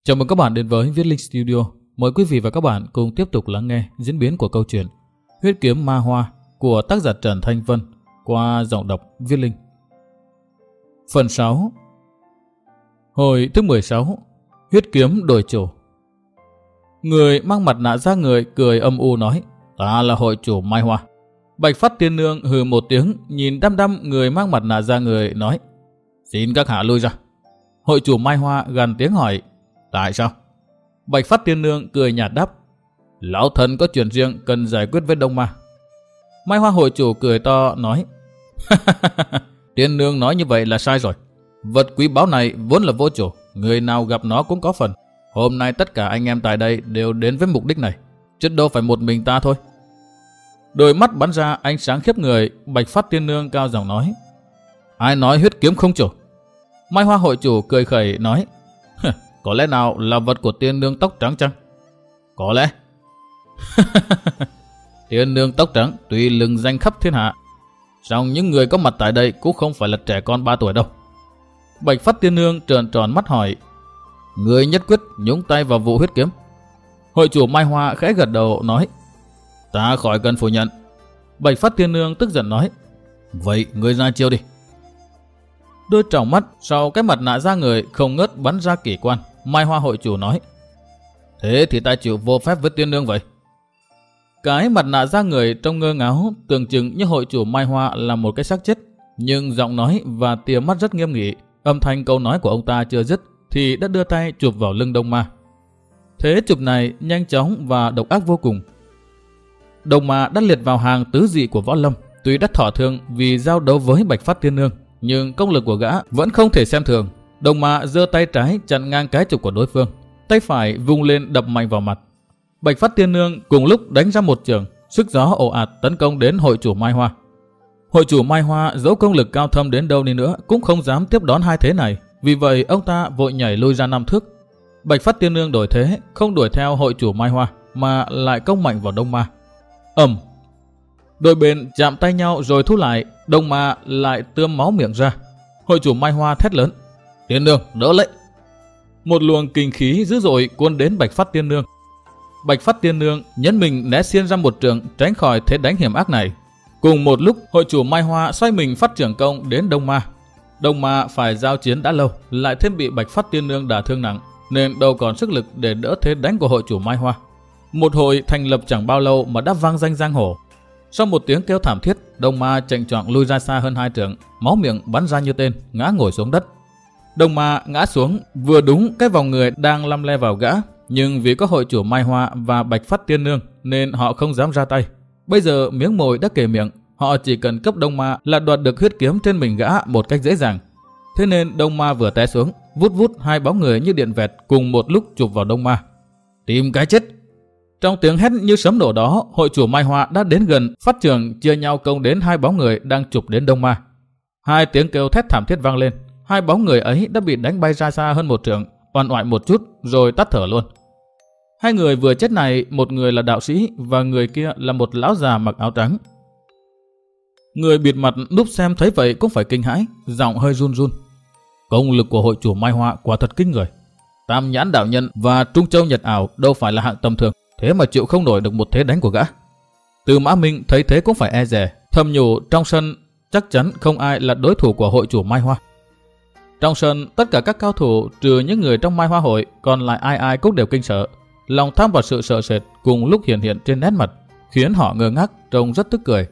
Chào mừng các bạn đến với Viết Linh Studio. Mời quý vị và các bạn cùng tiếp tục lắng nghe diễn biến của câu chuyện Huyết Kiếm Ma Hoa của tác giả Trần Thanh Vân qua giọng đọc Viết Linh. Phần 6. Hồi thứ 16. Huyết kiếm đổi chủ. Người mang mặt nạ da người cười âm u nói: "Ta là hội chủ Mai Hoa." Bạch Phát Tiên Nương hừ một tiếng, nhìn đăm đăm người mang mặt nạ da người nói: "Xin các hạ lui ra." Hội chủ Mai Hoa gằn tiếng hỏi: "Tại sao?" Bạch Phát Tiên Nương cười nhạt đáp: "Lão thần có chuyện riêng cần giải quyết với Đông Ma." Mai Hoa hội chủ cười to nói: "Tiên Nương nói như vậy là sai rồi. Vật quý báu này vốn là vô chủ, người nào gặp nó cũng có phần. Hôm nay tất cả anh em tại đây đều đến với mục đích này, chứ đâu phải một mình ta thôi." Đôi mắt bắn ra ánh sáng khiếp người, Bạch Phát Tiên Nương cao giọng nói: "Ai nói huyết kiếm không chủ?" Mai Hoa hội chủ cười khẩy nói: "Có lẽ nào là vật của tiên nương tóc trắng chăng?" "Có lẽ." "Tiên nương tóc trắng tuy lừng danh khắp thiên hạ, song những người có mặt tại đây cũng không phải là trẻ con 3 tuổi đâu." Bạch Phát Tiên Nương trợn tròn mắt hỏi: "Người nhất quyết nhúng tay vào vụ huyết kiếm?" Hội chủ Mai Hoa khẽ gật đầu nói: "Ta khỏi cần phủ nhận." Bạch Phát Tiên Nương tức giận nói: "Vậy người ra chiêu đi." Đôi tròng mắt sau cái mặt nạ da người không ngớt bắn ra kỳ quan. Mai Hoa hội chủ nói: "Thế thì ta chịu vô phép với tiên nương vậy." Cái mặt nạ da người trông ngơ ngáo, tưởng chừng như hội chủ Mai Hoa là một cái xác chết, nhưng giọng nói và tia mắt rất nghiêm nghị. Âm thanh câu nói của ông ta chưa dứt thì đã đưa tay chụp vào lưng Đông Ma. Thế chụp này nhanh chóng và độc ác vô cùng. Đông Ma đã liệt vào hàng tứ dị của võ lâm. Tuy đã thọ thương vì giao đấu với Bạch Phát Tiên Nương, nhưng công lực của gã vẫn không thể xem thường. Đông Ma giơ tay trái chặn ngang cái chụp của đối phương, tay phải vung lên đập mạnh vào mặt. Bạch Phát Tiên Nương cùng lúc đánh ra một chưởng, sức gió ồ ạt tấn công đến hội chủ Mai Hoa. Hội chủ Mai Hoa dẫu công lực cao thâm đến đâu đi nữa cũng không dám tiếp đón hai thế này, vì vậy ông ta vội nhảy lui ra 5 thước. Bạch Phát Tiên Nương đổi thế, không đuổi theo hội chủ Mai Hoa mà lại công mạnh vào Đông Ma. Ầm! Đôi bên chạm tay nhau rồi thu lại. Đông Ma lại tươm máu miệng ra. Hội chủ Mai Hoa thét lớn: "Tiên Nương đỡ lấy!" Một luồng kinh khí dữ dội cuốn đến Bạch Phát Tiên Nương. Bạch Phát Tiên Nương nhấn mình né xiên ra một trường tránh khỏi thế đánh hiểm ác này. Cùng một lúc, hội chủ Mai Hoa xoay mình phát trưởng công đến Đông Ma. Đông Ma phải giao chiến đã lâu, lại thêm bị Bạch Phát Tiên Nương đả thương nặng, nên đâu còn sức lực để đỡ thế đánh của hội chủ Mai Hoa. Một hồi thành lập chẳng bao lâu mà đã vang danh giang hồ. Sau một tiếng kêu thảm thiết, Đông Ma chạnh choạng lui ra xa hơn 2 trượng, máu miệng bắn ra như tên, ngã ngồi xuống đất. Đông Ma ngã xuống vừa đúng cái vòng người đang lăm le vào gã, nhưng vì có hội chủ Mai Hoa và Bạch Phát Tiên Nương nên họ không dám ra tay. Bây giờ miếng mồi đã kề miệng, họ chỉ cần cấp Đông Ma là đoạt được huyết kiếm trên mình gã một cách dễ dàng. Thế nên Đông Ma vừa té xuống, vút vút hai bóng người như điện vẹt cùng một lúc chụp vào Đông Ma. "Tìm cái chết!" Trong tiếng hét như sấm nổ đó, hội chủ Mai Hoa đã đến gần, phát trường chia nhau công đến hai bóng người đang chụp đến Đông Ma. Hai tiếng kêu thét thảm thiết vang lên, hai bóng người ấy đã bị đánh bay ra xa hơn 1 trượng, oằn oại một chút rồi tắt thở luôn. Hai người vừa chết này, một người là đạo sĩ và người kia là một lão già mặc áo trắng. Người bịt mặt núp xem thấy vậy cũng phải kinh hãi, giọng hơi run run: "Công lực của hội chủ Mai Hoa quả thật kinh người. Tam Nhãn đạo nhân và Trung Châu Nhật Ảo đâu phải là hạng tầm thường, thế mà chịu không nổi được một thế đánh của gã." Từ Mã Minh thấy thế cũng phải e dè, thầm nhủ trong sân chắc chắn không ai là đối thủ của hội chủ Mai Hoa. Trong sân tất cả các cao thủ trừ những người trong Mai Hoa hội, còn lại ai ai cũng đều kinh sợ. Lòng tham và sự sợ sệt cùng lúc hiện hiện trên nét mặt, khiến họ ngơ ngác, trông rất tức cười.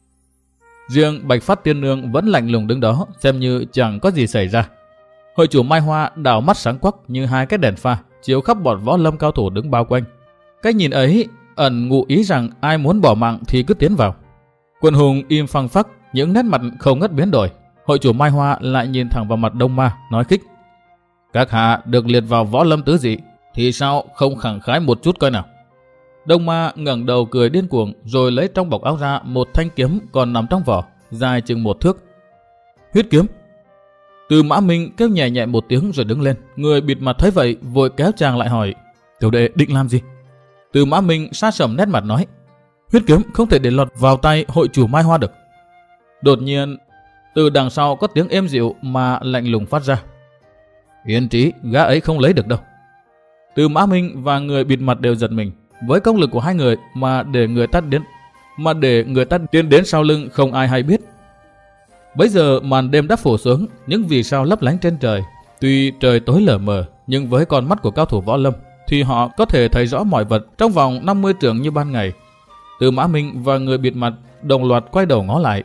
Riêng Bạch Phát Tiên Nương vẫn lạnh lùng đứng đó, xem như chẳng có gì xảy ra. Hội chủ Mai Hoa đảo mắt sáng quắc như hai cái đèn pha, chiếu khắp bọn võ lâm cao thủ đứng bao quanh. Cái nhìn ấy ẩn ngụ ý rằng ai muốn bỏ mạng thì cứ tiến vào. Quần hùng im phăng phắc, những nét mặt không ngớt biến đổi. Hội chủ Mai Hoa lại nhìn thẳng vào mặt Đông Ma, nói khích: "Các hạ được liệt vào võ lâm tứ dị, thì sao không khẳng khái một chút coi nào?" Đông Ma ngẩng đầu cười điên cuồng, rồi lấy trong bọc áo ra một thanh kiếm còn nằm trong vỏ, dài chừng 1 thước. "Huyết kiếm!" Từ Mã Minh kêu nhẹ nhẹ một tiếng rồi đứng lên. Người bịt mặt thấy vậy vội kéo chàng lại hỏi: "Tiểu đệ định làm gì?" Từ Mã Minh sát sầm nét mặt nói: "Huyết kiếm không thể để lọt vào tay hội chủ Mai Hoa được." Đột nhiên từ đằng sau có tiếng êm dịu mà lạnh lùng phát ra: "Yên trí, gã ấy không lấy được đâu." Tư Mã Minh và người bịt mặt đều giật mình. Với công lực của hai người mà để người ta tiến đến sau lưng không ai hay biết. Bấy giờ màn đêm đã phủ xuống, những vì sao lấp lánh trên trời. Tuy trời tối lờ mờ, nhưng với con mắt của cao thủ võ lâm thì họ có thể thấy rõ mọi vật trong vòng 50 trượng như ban ngày. Tư Mã Minh và người bịt mặt đồng loạt quay đầu ngó lại.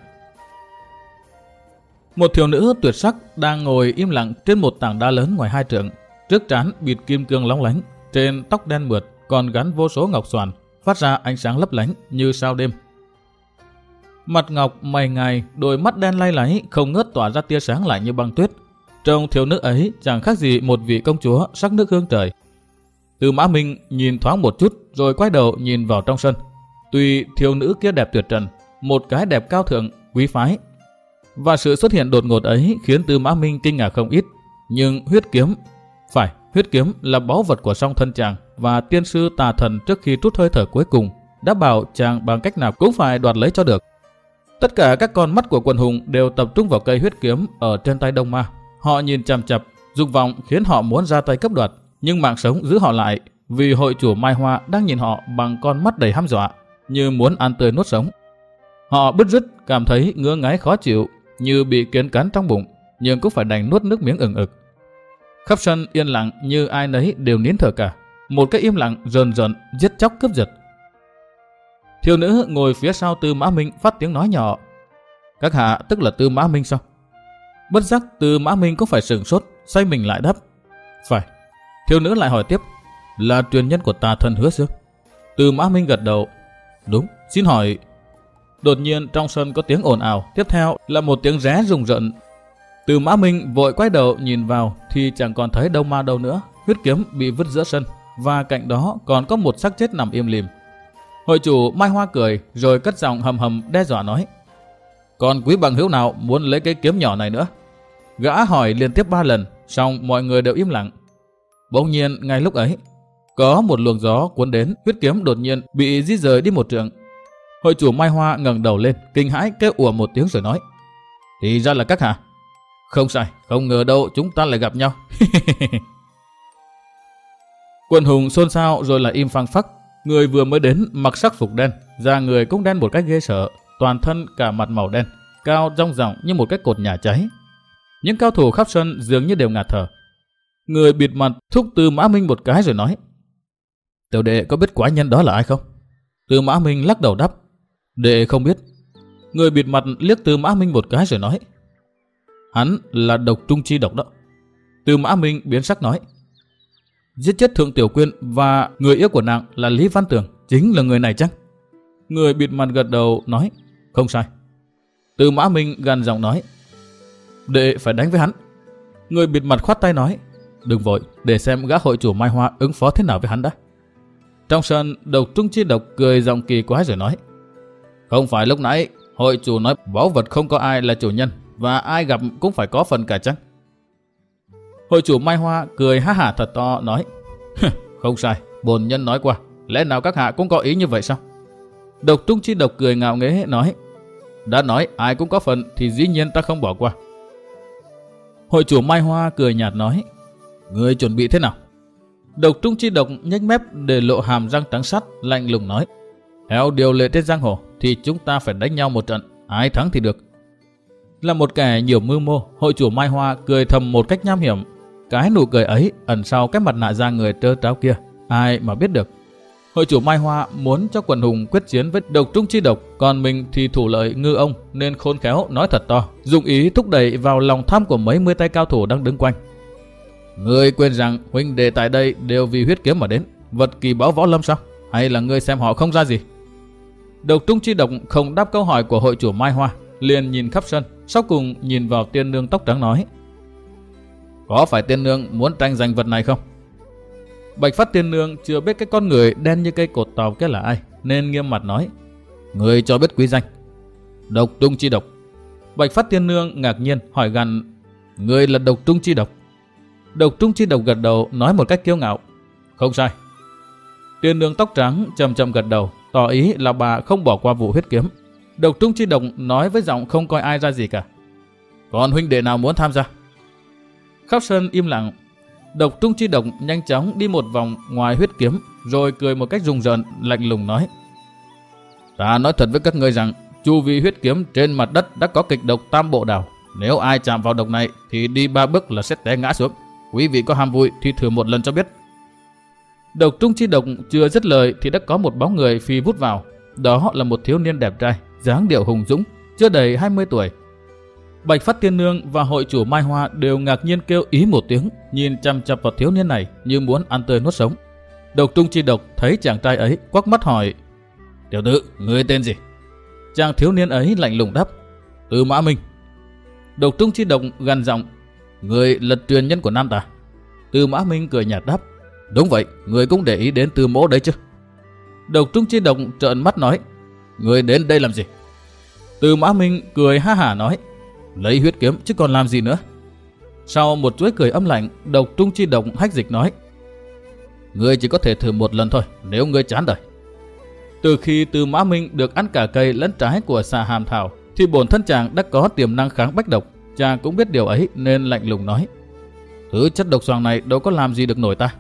Một thiếu nữ tuyệt sắc đang ngồi im lặng trên một tảng đá lớn ngoài 2 trượng, trước trán bịt kim cương lóng lánh, trên tóc đen mượt còn gắn vô số ngọc xoàn, phát ra ánh sáng lấp lánh như sao đêm. Mặt ngọc mày ngài, đôi mắt đen lay láy không ngớt tỏa ra tia sáng lạnh như băng tuyết. Trông thiếu nữ ấy chẳng khác gì một vị công chúa sắc nước hương trời. Tư Mã Minh nhìn thoáng một chút rồi quay đầu nhìn vào trong sân. Tuy thiếu nữ kia đẹp tuyệt trần, một cái đẹp cao thượng, quý phái, và sự xuất hiện đột ngột ấy khiến Tư Mã Minh kinh ngạc không ít. Nhưng huyết kiếm là báu vật của song thân chàng, và tiên sư Tà Thần trước khi trút hơi thở cuối cùng đã bảo chàng bằng cách nào cũng phải đoạt lấy cho được. Tất cả các con mắt của quần hùng đều tập trung vào cây huyết kiếm ở trên tay Đông Ma. Họ nhìn chằm chằm, dục vọng khiến họ muốn ra tay cướp đoạt, nhưng mạng sống giữ họ lại, vì hội chủ Mai Hoa đang nhìn họ bằng con mắt đầy hăm dọa, như muốn ăn tươi nuốt sống. Họ bứt rứt, cảm thấy ngứa ngáy khó chịu, như bị kiến cắn trong bụng, nhưng cũng phải đành nuốt nước miếng ừng ực. Khắp sân yên lặng như ai nấy đều nín thở cả, một cái im lặng rờn rợn, giết chóc cướp giật. Thiếu nữ ngồi phía sau Tư Mã Minh phát tiếng nói nhỏ: "Các hạ tức là Tư Mã Minh sao?" Bất giác Tư Mã Minh cũng phải sửng sốt, xoay mình lại đáp: "Phải." Thiếu nữ lại hỏi tiếp: "Là truyền nhân của Tà Thần Hứa Xương?" Tư Mã Minh gật đầu: "Đúng, xin hỏi." Đột nhiên trong sân có tiếng ồn ào, tiếp theo là một tiếng ré rùng rợn. Tư Mã Minh vội quay đầu nhìn vào thì chẳng còn thấy Đông Ma đâu nữa. Huyết kiếm bị vứt giữa sân, và cạnh đó còn có một xác chết nằm im lìm. Hội chủ Mai Hoa cười rồi cất giọng hầm hầm đe dọa nói: "Còn quý bằng hữu nào muốn lấy cái kiếm nhỏ này nữa?" Gã hỏi liên tiếp 3 lần, xong mọi người đều im lặng. Bỗng nhiên ngay lúc ấy, có một luồng gió cuốn đến, huyết kiếm đột nhiên bị di rời đi 1 trượng. Hội chủ Mai Hoa ngẩng đầu lên, kinh hãi kêu ủa một tiếng rồi nói: "Thì ra là các hạ. Không sai, không ngờ đâu chúng ta lại gặp nhau." Quần hùng xôn xao rồi lại im phăng phắc. Người vừa mới đến mặc sắc phục đen, da người cũng đen một cách ghê sợ, toàn thân cả mặt màu đen, cao rong ròng như một cái cột nhà cháy. Những cao thủ khắp sân dường như đều ngạt thở. Người bịt mặt thúc Tư Mã Minh một cái rồi nói: "Tiểu đệ có biết quái nhân đó là ai không?" Tư Mã Minh lắc đầu đáp: "Đệ không biết." Người bịt mặt liếc Tư Mã Minh một cái rồi nói: "Hắn là Độc Trung Chi Độc đó." Tư Mã Minh biến sắc nói: "Giết chết Thượng Tiểu Quyên và người yêu của nàng là Lý Văn Tường, chính là người này chăng?" Người bịt mặt gật đầu nói: "Không sai." Tư Mã Minh gằn giọng nói: "Đệ phải đánh với hắn." Người bịt mặt khoát tay nói: "Đừng vội, để xem gã hội chủ Mai Hoa ứng phó thế nào với hắn đã." Trong sân, Độc Trung Chi Độc cười giọng kỳ quái rồi nói: "Không phải lúc nãy hội chủ nói báu vật không có ai là chủ nhân, và ai gặp cũng phải có phần cả chăng?" Hội chủ Mai Hoa cười ha hả thật to nói: "Không sai, bổn nhân nói qua, lẽ nào các hạ cũng có ý như vậy sao?" Độc Trung Chi Độc cười ngạo nghễ nói: "Đã nói ai cũng có phần thì dĩ nhiên ta không bỏ qua." Hội chủ Mai Hoa cười nhạt nói: "Ngươi chuẩn bị thế nào?" Độc Trung Chi Độc nhếch mép để lộ hàm răng trắng sắt, lạnh lùng nói: "Theo điều lệ trên giang hồ thì chúng ta phải đánh nhau một trận, ai thắng thì được." Là một kẻ nhiều mưu mô, hội chủ Mai Hoa cười thầm một cách nham hiểm. Cái nụ cười ấy ẩn sau cái mặt nạ da người trơ tráo kia, ai mà biết được. Hội chủ Mai Hoa muốn cho quần hùng quyết chiến với Độc Trung Chi Độc, còn mình thì thủ lợi ngư ông, nên khôn khéo nói thật to, dụng ý thúc đẩy vào lòng tham của mấy mươi tay cao thủ đang đứng quanh. "Ngươi quên rằng huynh đệ tại đây đều vì huyết kiếm mà đến, vật kỳ báu võ lâm sao? Hay là ngươi xem họ không ra gì?" Độc Trung Chi Độc không đáp câu hỏi của hội chủ Mai Hoa, liền nhìn khắp sân, sau cùng nhìn vào tiên nương tóc trắng nói: "Có phải tiên nương muốn tranh giành vật này không?" Bạch Phát tiên nương chưa biết cái con người đen như cây cột tàu kia là ai, nên nghiêm mặt nói: "Người cho biết quý danh." "Độc Trung Chi Độc." Bạch Phát tiên nương ngạc nhiên hỏi gằn: "Người là Độc Trung Chi Độc?" Độc Trung Chi Độc gật đầu nói một cách kiêu ngạo: "Không sai." Tiên nương tóc trắng chậm chậm gật đầu, tỏ ý là bà không bỏ qua vụ huyết kiếm. Độc Trung Chi Độc nói với giọng không coi ai ra gì cả: "Còn huynh đệ nào muốn tham gia?" Khắp sân im lặng. Độc Trung Chi Độc nhanh chóng đi một vòng ngoài huyết kiếm, rồi cười một cách rùng rợn, lạnh lùng nói: Ta nói thật với các ngươi rằng, chu vi huyết kiếm trên mặt đất đã có kịch độc Tam Bộ Đào. Nếu ai chạm vào độc này thì đi 3 bước là sẽ té ngã xuống. Quý vị có ham vui thì thử một lần cho biết. Độc Trung Chi Độc chưa dứt lời thì đã có một bóng người phi vút vào. Đó là một thiếu niên đẹp trai, dáng điệu hùng dũng, chưa đầy 20 tuổi. Bạch Phát Tiên Nương và hội chủ Mai Hoa đều ngạc nhiên kêu ý một tiếng, nhìn chăm chăm vào thiếu niên này như muốn ăn tươi nuốt sống. Độc Trung Chi Độc thấy chàng trai ấy, quắc mắt hỏi: Tiểu tử, ngươi tên gì? Chàng thiếu niên ấy lạnh lùng đáp: Tư Mã Minh. Độc Trung Chi Độc gằn giọng: Ngươi là truyền nhân của Nam ta? Tư Mã Minh cười nhạt đáp: Đúng vậy, ngươi cũng để ý đến Tư mỗ đấy chứ? Độc Trung Chi Độc trợn mắt nói: Ngươi đến đây làm gì? Tư Mã Minh cười ha hả nói: Lấy huyết kiếm chứ còn làm gì nữa. Sau một chuỗi cười âm lạnh, Độc Trung Chi Độc hách dịch nói: Ngươi chỉ có thể thử một lần thôi, nếu ngươi chán đời. Từ khi Tư Mã Minh được ăn cả cây lẫn trái của xà hàm thảo, thì bổn thân chàng đã có tiềm năng kháng bách độc. Chàng cũng biết điều ấy nên lạnh lùng nói: Thứ chất độc xoàng này đâu có làm gì được nổi ta.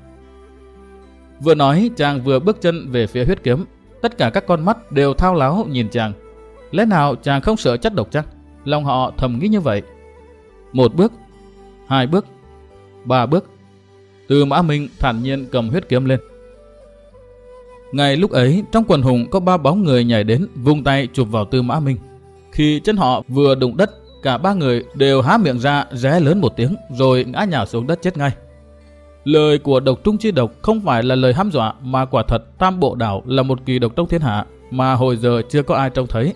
Vừa nói, chàng vừa bước chân về phía huyết kiếm. Tất cả các con mắt đều thao láo nhìn chàng. Lẽ nào chàng không sợ chất độc chăng? Lòng họ thầm nghĩ như vậy. 1 bước, 2 bước, 3 bước, Tư Mã Minh thản nhiên cầm huyết kiếm lên. Ngay lúc ấy, trong quần hùng có 3 bóng người nhảy đến, vung tay chụp vào Tư Mã Minh. Khi chân họ vừa đụng đất, cả 3 người đều há miệng ra ré lớn một tiếng, rồi ngã nhào xuống đất chết ngay. Lời của Độc Trung Chi Độc không phải là lời hăm dọa, mà quả thật Tam Bộ Đảo là một kỳ độc trong thiên hạ mà hồi giờ chưa có ai trông thấy.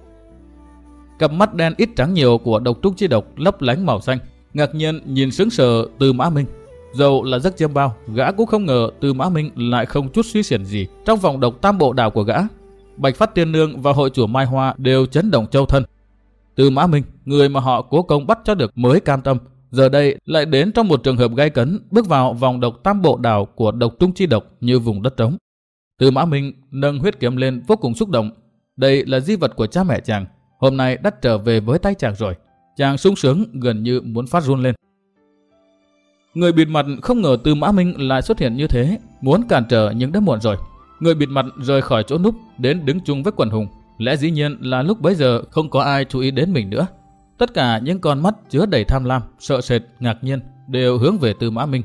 Cặp mắt đen ít trắng nhiều của Độc Trung Chi Độc lấp lánh màu xanh, ngạc nhiên nhìn sững sờ Tư Mã Minh. Dẫu là giấc chiêm bao, gã cũng không ngờ Tư Mã Minh lại không chút suy xiển gì trong vòng độc Tam Bộ Đảo của gã. Bạch Phát Tiên Nương và hội chủ Mai Hoa đều chấn động châu thân. Tư Mã Minh, người mà họ cố công bắt cho được mới cam tâm, giờ đây lại đến trong một trường hợp gay cấn, bước vào vòng độc Tam Bộ Đảo của Độc Trung Chi Độc như vùng đất trống. Tư Mã Minh nâng huyết kiếm lên vô cùng xúc động. Đây là di vật của cha mẹ chàng, hôm nay đã trở về với tay chàng rồi. Chàng sung sướng gần như muốn phát run lên. Người bịt mặt không ngờ Tư Mã Minh lại xuất hiện như thế, muốn cản trở nhưng đã muộn rồi. Người bịt mặt rời khỏi chỗ núp đến đứng chung với quần hùng. Lẽ dĩ nhiên là lúc bấy giờ không có ai chú ý đến mình nữa. Tất cả những con mắt chứa đầy tham lam, sợ sệt, ngạc nhiên đều hướng về Tư Mã Minh.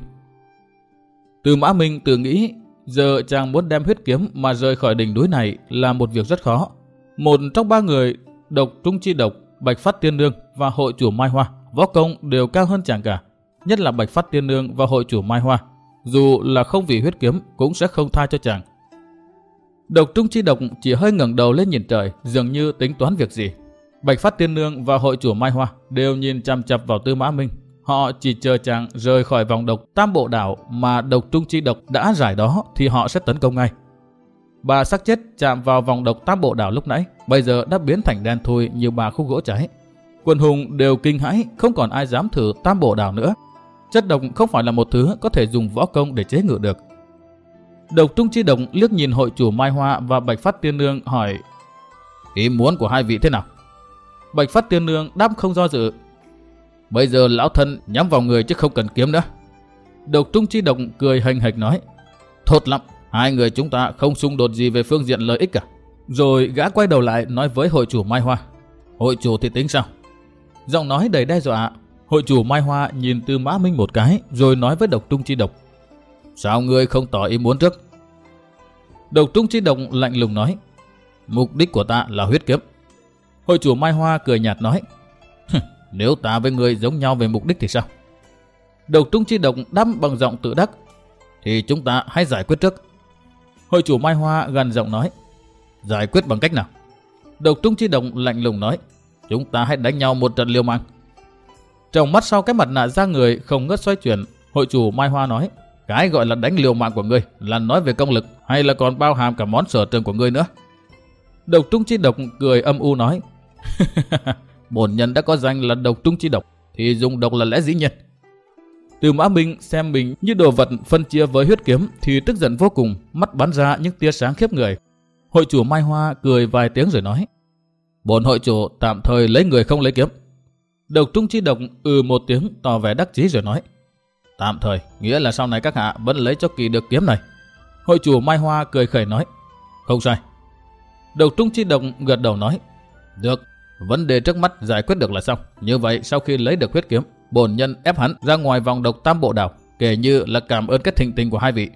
Tư Mã Minh tự nghĩ giờ chàng muốn đem huyết kiếm mà rời khỏi đỉnh núi này là một việc rất khó. Một trong 3 người, Độc Trung Chi Độc, Bạch Phát Tiên Nương và hội chủ Mai Hoa, võ công đều cao hơn chàng cả. Nhất là Bạch Phát Tiên Nương và hội chủ Mai Hoa, dù là không vì huyết kiếm cũng sẽ không tha cho chàng. Độc Trung Chi Độc chỉ hơi ngẩng đầu lên nhìn trời, dường như tính toán việc gì. Bạch Phát Tiên Nương và hội chủ Mai Hoa đều nhìn chằm chằm vào Tư Mã Minh. Họ chỉ chờ chàng rời khỏi vòng độc Tam Bộ Đảo mà Độc Trung Chi Độc đã giải đó thì họ sẽ tấn công ngay. 3 xác chết chạm vào vòng độc Tam Bộ Đảo lúc nãy, bây giờ đã biến thành đen thui như 3 khúc gỗ cháy. Quần hùng đều kinh hãi, không còn ai dám thử Tam Bộ Đảo nữa. Chất độc không phải là một thứ có thể dùng võ công để chế ngự được. Độc Trung Chi Độc liếc nhìn hội chủ Mai Hoa và Bạch Phát Tiên Nương hỏi: Ý muốn của hai vị thế nào? Bạch Phát Tiên Nương đáp không do dự: Bây giờ lão thân nhắm vào người chứ không cần kiếm nữa. Độc Trung Chi Độc cười hềnh hệch nói: Tốt lắm, hai người chúng ta không xung đột gì về phương diện lợi ích cả. Rồi gã quay đầu lại nói với hội chủ Mai Hoa: Hội chủ thì tính sao? Giọng nói đầy đe dọa. Hội chủ Mai Hoa nhìn Tư Mã Minh một cái rồi nói với Độc Trung Chi Độc: Sao ngươi không tỏ ý muốn trước? Độc Trung Chi Độc lạnh lùng nói: Mục đích của ta là huyết kiếm. Hội chủ Mai Hoa cười nhạt nói: Nếu ta với ngươi giống nhau về mục đích thì sao? Độc Trung Chi Độc đáp bằng giọng tự đắc: Thì chúng ta hãy giải quyết trước. Hội chủ Mai Hoa gằn giọng nói: Giải quyết bằng cách nào? Độc Trung Chi Độc lạnh lùng nói: Chúng ta hãy đánh nhau một trận liều mạng. Trong mắt sau cái mặt nạ da người không ngớt xoay chuyển, hội chủ Mai Hoa nói: Cái gọi là đánh liều mạng của ngươi là nói về công lực hay là còn bao hàm cả món sở trường của ngươi nữa? Độc Trung Chi Độc cười âm u nói: Bổn nhân đã có danh là Độc Trung Chi Độc thì dùng độc là lẽ dĩ nhiên. Tư Mã Minh xem mình như đồ vật phân chia với huyết kiếm thì tức giận vô cùng, mắt bắn ra những tia sáng khiếp người. Hội chủ Mai Hoa cười vài tiếng rồi nói: Bổn hội chủ tạm thời lấy người không lấy kiếm. Độc Trung Chi Độc một tiếng tỏ vẻ đắc chí rồi nói: Tạm thời, nghĩa là sau này các hạ vẫn lấy cho kỳ được kiếm này. Hội chủ Mai Hoa cười khẩy nói. Không sai. Độc Trung Chi Độc gật đầu nói. Được, vấn đề trước mắt giải quyết được là xong. Như vậy sau khi lấy được huyết kiếm, bổn nhân ép hắn ra ngoài vòng độc Tam Bộ Đảo, kể như là cảm ơn cái thịnh tình của hai vị.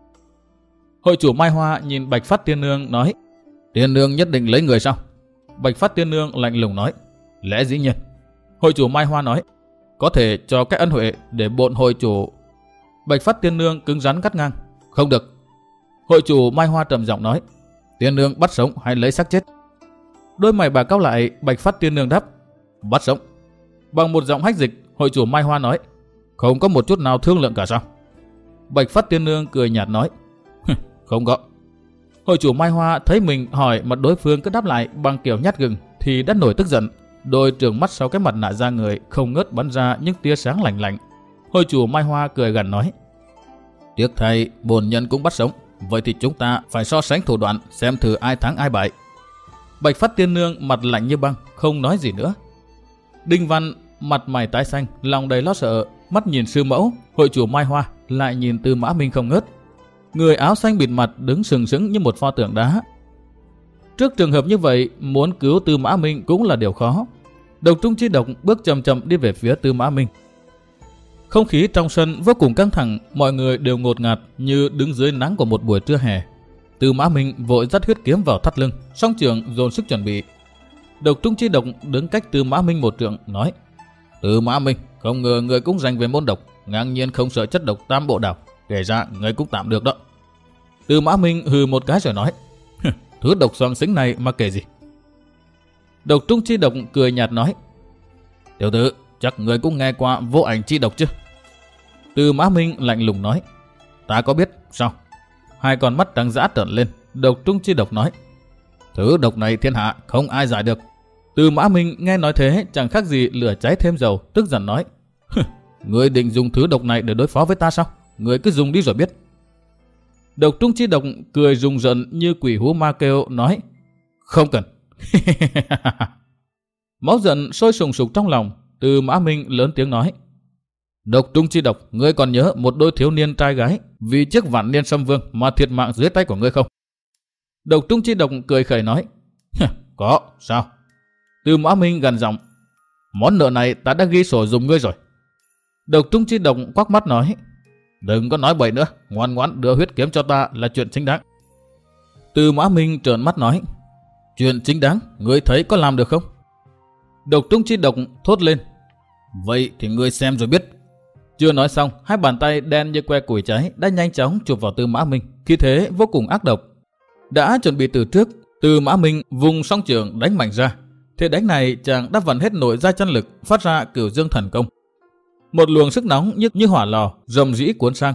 Hội chủ Mai Hoa nhìn Bạch Phát Tiên Nương nói. Tiên Nương nhất định lấy người sao? Bạch Phát Tiên Nương lạnh lùng nói. Lẽ dĩ nhiên. Hội chủ Mai Hoa nói. Có thể cho cái ân huệ để bộn hội chủ. Bạch Phát Tiên Nương cứng rắn cắt ngang. Không được. Hội chủ Mai Hoa trầm giọng nói. Tiên Nương bắt sống hay lấy xác chết? Đôi mày bà cau lại. Bạch Phát Tiên Nương đáp. Bắt sống. Bằng một giọng hách dịch, hội chủ Mai Hoa nói. Không có một chút nào thương lượng cả sao? Bạch Phát Tiên Nương cười nhạt nói. Không có. Hội chủ Mai Hoa thấy mình hỏi mà đối phương cứ đáp lại bằng kiểu nhát gừng thì đã nổi tức giận. Đôi tròng mắt sau cái mặt nạ da người không ngớt bắn ra những tia sáng lạnh lạnh. Hội chủ Mai Hoa cười gằn nói. Tiếc thay bổn nhân cũng bắt sống. Vậy thì chúng ta phải so sánh thủ đoạn, xem thử ai thắng ai bại. Bạch Phát Tiên Nương mặt lạnh như băng, không nói gì nữa. Đinh Văn mặt mày tái xanh, lòng đầy lo sợ, mắt nhìn sư mẫu. Hội chủ Mai Hoa lại nhìn Tư Mã Minh không ngớt. Người áo xanh bịt mặt đứng sừng sững như một pho tượng đá. Trước trường hợp như vậy, muốn cứu Tư Mã Minh cũng là điều khó. Độc Trung Chi Độc bước chậm chậm đi về phía Tư Mã Minh. Không khí trong sân vô cùng căng thẳng, mọi người đều ngột ngạt như đứng dưới nắng của một buổi trưa hè. Tư Mã Minh vội dắt huyết kiếm vào thắt lưng, song trường dồn sức chuẩn bị. Độc Trung Chi Độc đứng cách Tư Mã Minh một trượng nói. Tư Mã Minh, không ngờ người cũng rành về môn độc, ngang nhiên không sợ chất độc Tam Bộ Đảo, kể ra người cũng tạm được đó. Tư Mã Minh hừ một cái rồi nói. Thứ độc xoàng xính này mà kể gì? Độc Trung Chi Độc cười nhạt nói. Tiểu tử, chắc người cũng nghe qua vô ảnh chi độc chứ? Tư Mã Minh lạnh lùng nói. Ta có biết, sao? Hai con mắt trắng dã trợn lên. Độc Trung Chi Độc nói. Thứ độc này thiên hạ không ai giải được. Tư Mã Minh nghe nói thế chẳng khác gì lửa cháy thêm dầu, tức giận nói. Ngươi định dùng thứ độc này để đối phó với ta sao? Ngươi cứ dùng đi rồi biết. Độc Trung Chi Độc cười rùng rợn như quỷ hú ma kêu nói. Không cần. Máu giận sôi sùng sục trong lòng. Tư Mã Minh lớn tiếng nói. Độc Trung Chi Độc, ngươi còn nhớ một đôi thiếu niên trai gái vì chiếc vạn niên xâm vương mà thiệt mạng dưới tay của ngươi không? Độc Trung Chi Độc cười khẩy nói. Có, sao? Tư Mã Minh gằn giọng. Món nợ này ta đã ghi sổ dùng ngươi rồi. Độc Trung Chi Độc quắc mắt nói. Đừng có nói bậy nữa, ngoan ngoãn đưa huyết kiếm cho ta là chuyện chính đáng. Tư Mã Minh trợn mắt nói. Chuyện chính đáng, ngươi thấy có làm được không? Độc Trung Chi Độc thốt lên. Vậy thì ngươi xem rồi biết. Chưa nói xong, hai bàn tay đen như que củi cháy đã nhanh chóng chụp vào Tư Mã Minh, khí thế vô cùng ác độc. Đã chuẩn bị từ trước, Tư Mã Minh vùng song trường đánh mạnh ra. Thế đánh này chàng đã vận hết nội ra chân lực, phát ra Cửu Dương Thần Công. Một luồng sức nóng như hỏa lò rầm rĩ cuốn sang.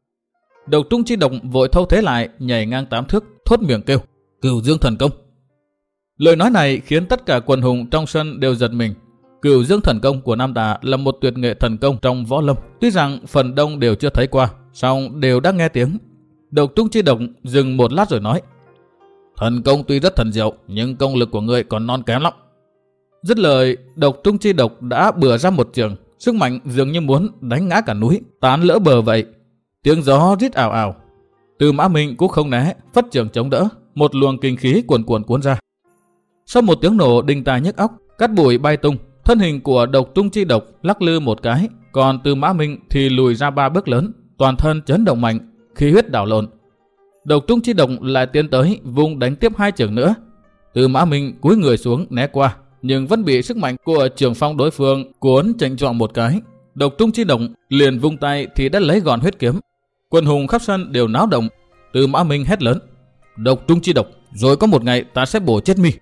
Độc Trung Chi Độc vội thâu thế lại, nhảy ngang 8 thước, thốt miệng kêu. Cửu Dương Thần Công. Lời nói này khiến tất cả quần hùng trong sân đều giật mình. Cửu Dương Thần Công của Nam Tà là một tuyệt nghệ thần công trong võ lâm. Tuy rằng phần đông đều chưa thấy qua, song đều đã nghe tiếng. Độc Trung Chi Độc dừng một lát rồi nói. Thần công tuy rất thần diệu, nhưng công lực của ngươi còn non kém lắm. Dứt lời, Độc Trung Chi Độc đã bừa ra một trường, sức mạnh dường như muốn đánh ngã cả núi, tán lỡ bờ vậy. Tiếng gió rít ào ào. Tư Mã Minh cũng không né, phất trường chống đỡ, một luồng kinh khí cuồn cuộn cuốn ra. Sau một tiếng nổ đinh tai nhức óc, cát bụi bay tung, thân hình của Độc Trung Chi Độc lắc lư một cái, còn Tư Mã Minh thì lùi ra 3 bước lớn, toàn thân chấn động mạnh, khí huyết đảo lộn. Độc Trung Chi Độc lại tiến tới, vùng đánh tiếp 2 chưởng nữa. Tư Mã Minh cúi người xuống né qua, nhưng vẫn bị sức mạnh của trường phong đối phương cuốn chạnh choạng một cái. Độc Trung Chi Độc liền vung tay thì đã lấy gọn huyết kiếm. Quần hùng khắp sân đều náo động. Tư Mã Minh hét lớn. Độc Trung Chi Độc, rồi có một ngày ta sẽ bổ chết mi.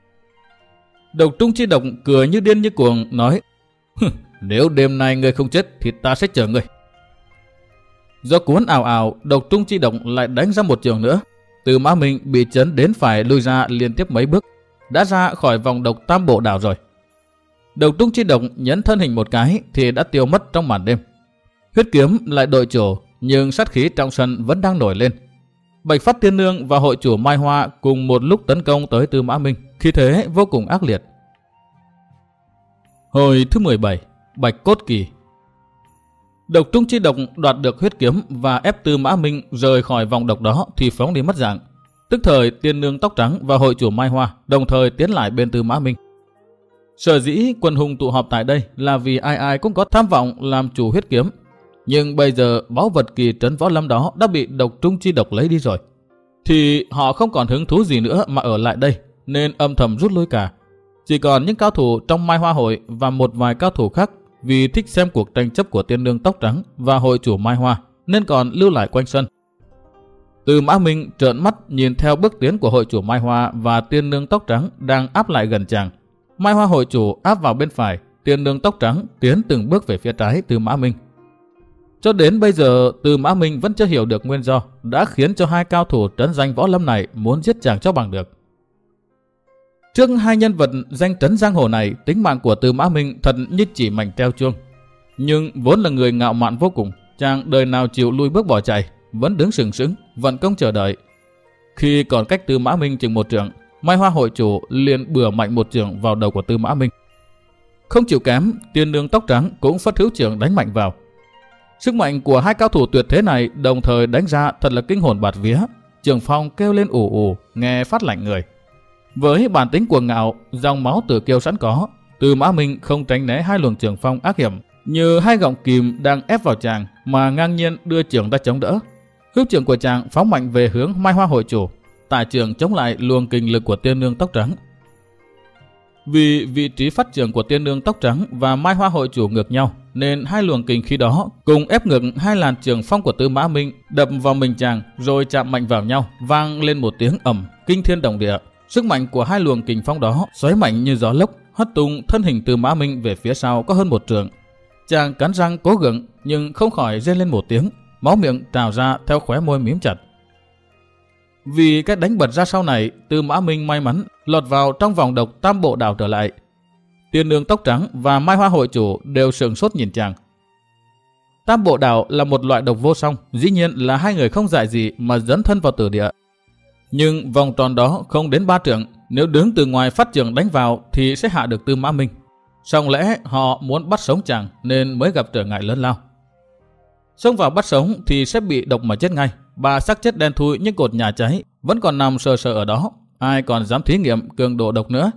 Độc Trung Chi Độc cười như điên như cuồng nói. Nếu đêm nay ngươi không chết thì ta sẽ chờ ngươi. Do cuốn ào ào, Độc Trung Chi Độc lại đánh ra một trường nữa. Tư Mã Minh bị chấn đến phải lui ra liên tiếp mấy bước, đã ra khỏi vòng độc Tam Bộ Đảo rồi. Độc Trung Chi Độc nhấn thân hình một cái thì đã tiêu mất trong màn đêm. Huyết kiếm lại đội trổ, nhưng sát khí trong sân vẫn đang nổi lên. Bạch Phát Tiên Nương và hội chủ Mai Hoa cùng một lúc tấn công tới Tư Mã Minh, khí thế vô cùng ác liệt. Hồi thứ 17, Bạch Cốt Kỳ. Độc trung chi độc đoạt được huyết kiếm và ép Tư Mã Minh rời khỏi vòng độc đó thì phóng đi mất dạng. Tức thời tiên nương tóc trắng và hội chủ Mai Hoa đồng thời tiến lại bên Tư Mã Minh. Sở dĩ quần hùng tụ họp tại đây là vì ai ai cũng có tham vọng làm chủ huyết kiếm. Nhưng bây giờ báu vật kỳ trấn võ lâm đó đã bị độc trung chi độc lấy đi rồi, thì họ không còn hứng thú gì nữa mà ở lại đây, nên âm thầm rút lui cả. Chỉ còn những cao thủ trong Mai Hoa hội và một vài cao thủ khác vì thích xem cuộc tranh chấp của tiên nương tóc trắng và hội chủ Mai Hoa nên còn lưu lại quanh sân. Tư Mã Minh trợn mắt nhìn theo bước tiến của hội chủ Mai Hoa và tiên nương tóc trắng đang áp lại gần chàng. Mai Hoa hội chủ áp vào bên phải, tiên nương tóc trắng tiến từng bước về phía trái Tư Mã Minh. Cho đến bây giờ, Tư Mã Minh vẫn chưa hiểu được nguyên do đã khiến cho hai cao thủ trấn danh võ lâm này muốn giết chàng cho bằng được. Trước hai nhân vật danh trấn giang hồ này, tính mạng của Tư Mã Minh thật như chỉ mảnh treo chuông. Nhưng vốn là người ngạo mạn vô cùng, chàng đời nào chịu lui bước bỏ chạy, vẫn đứng sừng sững, vận công chờ đợi. Khi còn cách Tư Mã Minh chừng một trượng, Mai Hoa hội chủ liền bừa mạnh một chưởng vào đầu của Tư Mã Minh. Không chịu kém, tiên nương tóc trắng cũng phất hữu chưởng đánh mạnh vào. Sức mạnh của hai cao thủ tuyệt thế này đồng thời đánh ra thật là kinh hồn bạt vía. Trường phong kêu lên ù ù, nghe phát lạnh người. Với bản tính cuồng ngạo, dòng máu tử kiêu sẵn có, Tư Mã Minh không tránh né hai luồng trường phong ác hiểm như hai gọng kìm đang ép vào chàng, mà ngang nhiên đưa chưởng ra chống đỡ. Hữu chưởng của chàng phóng mạnh về hướng Mai Hoa hội chủ, tại chưởng chống lại luồng kình lực của tiên nương tóc trắng. Vì vị trí phát chưởng của tiên nương tóc trắng và Mai Hoa hội chủ ngược nhau, nên hai luồng kình khí đó cùng ép ngược hai làn chưởng phong của Tư Mã Minh đập vào mình chàng, rồi chạm mạnh vào nhau, vang lên một tiếng ầm kinh thiên động địa. Sức mạnh của hai luồng kình phong đó xoáy mạnh như gió lốc, hất tung thân hình Tư Mã Minh về phía sau có hơn một trượng. Chàng cắn răng cố gượng nhưng không khỏi rên lên một tiếng, máu miệng trào ra theo khóe môi mím chặt. Vì cái đánh bật ra sau này, Tư Mã Minh may mắn lọt vào trong vòng độc tam bộ đảo trở lại. Tiên nương tóc trắng và Mai Hoa hội chủ đều sửng sốt nhìn chàng. Tam bộ đảo là một loại độc vô song, dĩ nhiên là hai người không dại gì mà dấn thân vào tử địa. Nhưng vòng tròn đó không đến 3 trượng, nếu đứng từ ngoài phát chưởng đánh vào thì sẽ hạ được Tư Mã Minh. Song lẽ họ muốn bắt sống chàng nên mới gặp trở ngại lớn lao. Xông vào bắt sống thì sẽ bị độc mà chết ngay. Ba xác chết đen thui như cột nhà cháy vẫn còn nằm sờ sờ ở đó, ai còn dám thí nghiệm cường độ độc nữa.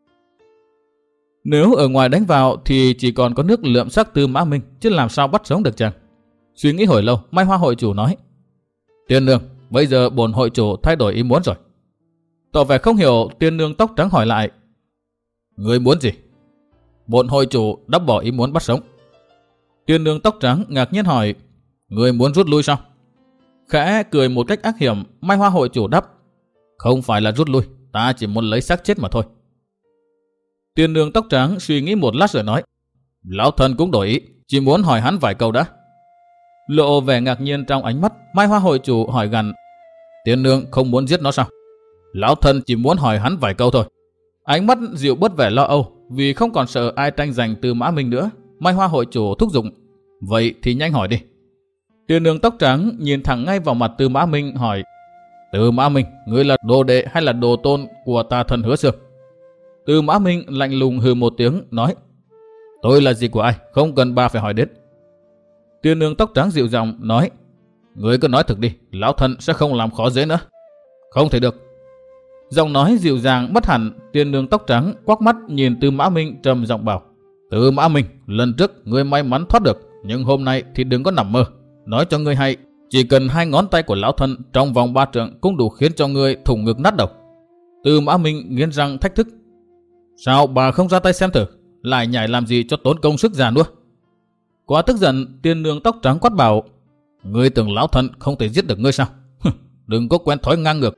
Nếu ở ngoài đánh vào thì chỉ còn có nước lượm xác Tư Mã Minh, chứ làm sao bắt sống được chàng. Suy nghĩ hồi lâu, Mai Hoa hội chủ nói: Tiên nương, bây giờ bổn hội chủ thay đổi ý muốn rồi. Tỏ vẻ không hiểu, tiên nương tóc trắng hỏi lại: Ngươi muốn gì? Bổn hội chủ đắp bỏ ý muốn bắt sống. Tiên nương tóc trắng ngạc nhiên hỏi: Ngươi muốn rút lui sao? Khẽ cười một cách ác hiểm, Mai Hoa hội chủ đáp: Không phải là rút lui, ta chỉ muốn lấy xác chết mà thôi. Tiên nương tóc trắng suy nghĩ một lát rồi nói: Lão thân cũng đổi ý, chỉ muốn hỏi hắn vài câu đã. Lộ vẻ ngạc nhiên trong ánh mắt, Mai Hoa hội chủ hỏi gằn: Tiên nương không muốn giết nó sao? Lão thân chỉ muốn hỏi hắn vài câu thôi. Ánh mắt dịu bớt vẻ lo âu, vì không còn sợ ai tranh giành Tư Mã Minh nữa. Mai Hoa hội chủ thúc giục: Vậy thì nhanh hỏi đi. Tiên nương tóc trắng nhìn thẳng ngay vào mặt Tư Mã Minh hỏi: Tư Mã Minh, ngươi là đồ đệ hay là đồ tôn của tà thần Hứa Xương? Tư Mã Minh lạnh lùng hừ một tiếng nói: Tôi là gì của ai, không cần bà phải hỏi đến. Tiên nương tóc trắng dịu giọng nói: Ngươi cứ nói thực đi, lão thân sẽ không làm khó dễ nữa. Không thể được. Giọng nói dịu dàng bất hẳn, tiên nương tóc trắng quắc mắt nhìn Tư Mã Minh trầm giọng bảo: Tư Mã Minh, lần trước ngươi may mắn thoát được, nhưng hôm nay thì đừng có nằm mơ. Nói cho ngươi hay, chỉ cần 2 ngón tay của lão thân trong vòng 3 trượng cũng đủ khiến cho ngươi thủng ngực nát đầu. Tư Mã Minh nghiến răng thách thức: Sao bà không ra tay xem thử, lại nhảy làm gì cho tốn công sức già nữa? Quá tức giận, tiên nương tóc trắng quát bảo: Ngươi tưởng lão thân không thể giết được ngươi sao? Đừng có quen thói ngang ngược.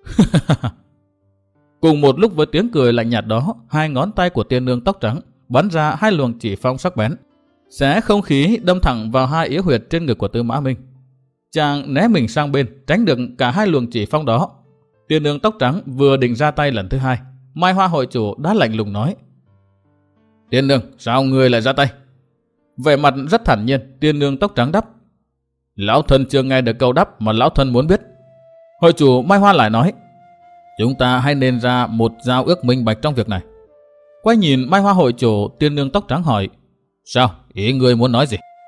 Cùng một lúc với tiếng cười lạnh nhạt đó, 2 ngón tay của tiên nương tóc trắng bắn ra 2 luồng chỉ phong sắc bén, xé không khí đâm thẳng vào 2 yếu huyệt trên ngực của Tư Mã Minh. Chàng né mình sang bên, tránh được cả 2 luồng chỉ phong đó. Tiên nương tóc trắng vừa định ra tay lần thứ 2, Mai Hoa hội chủ đã lạnh lùng nói: Tiên nương, sao ngươi lại ra tay? Vẻ mặt rất thản nhiên, tiên nương tóc trắng đáp: Lão thân chưa nghe được câu đáp mà lão thân muốn biết. Hội chủ Mai Hoa lại nói: Chúng ta hãy nên ra một giao ước minh bạch trong việc này. Quay nhìn Mai Hoa hội chủ, tiên nương tóc trắng hỏi: Sao, ý ngươi muốn nói gì?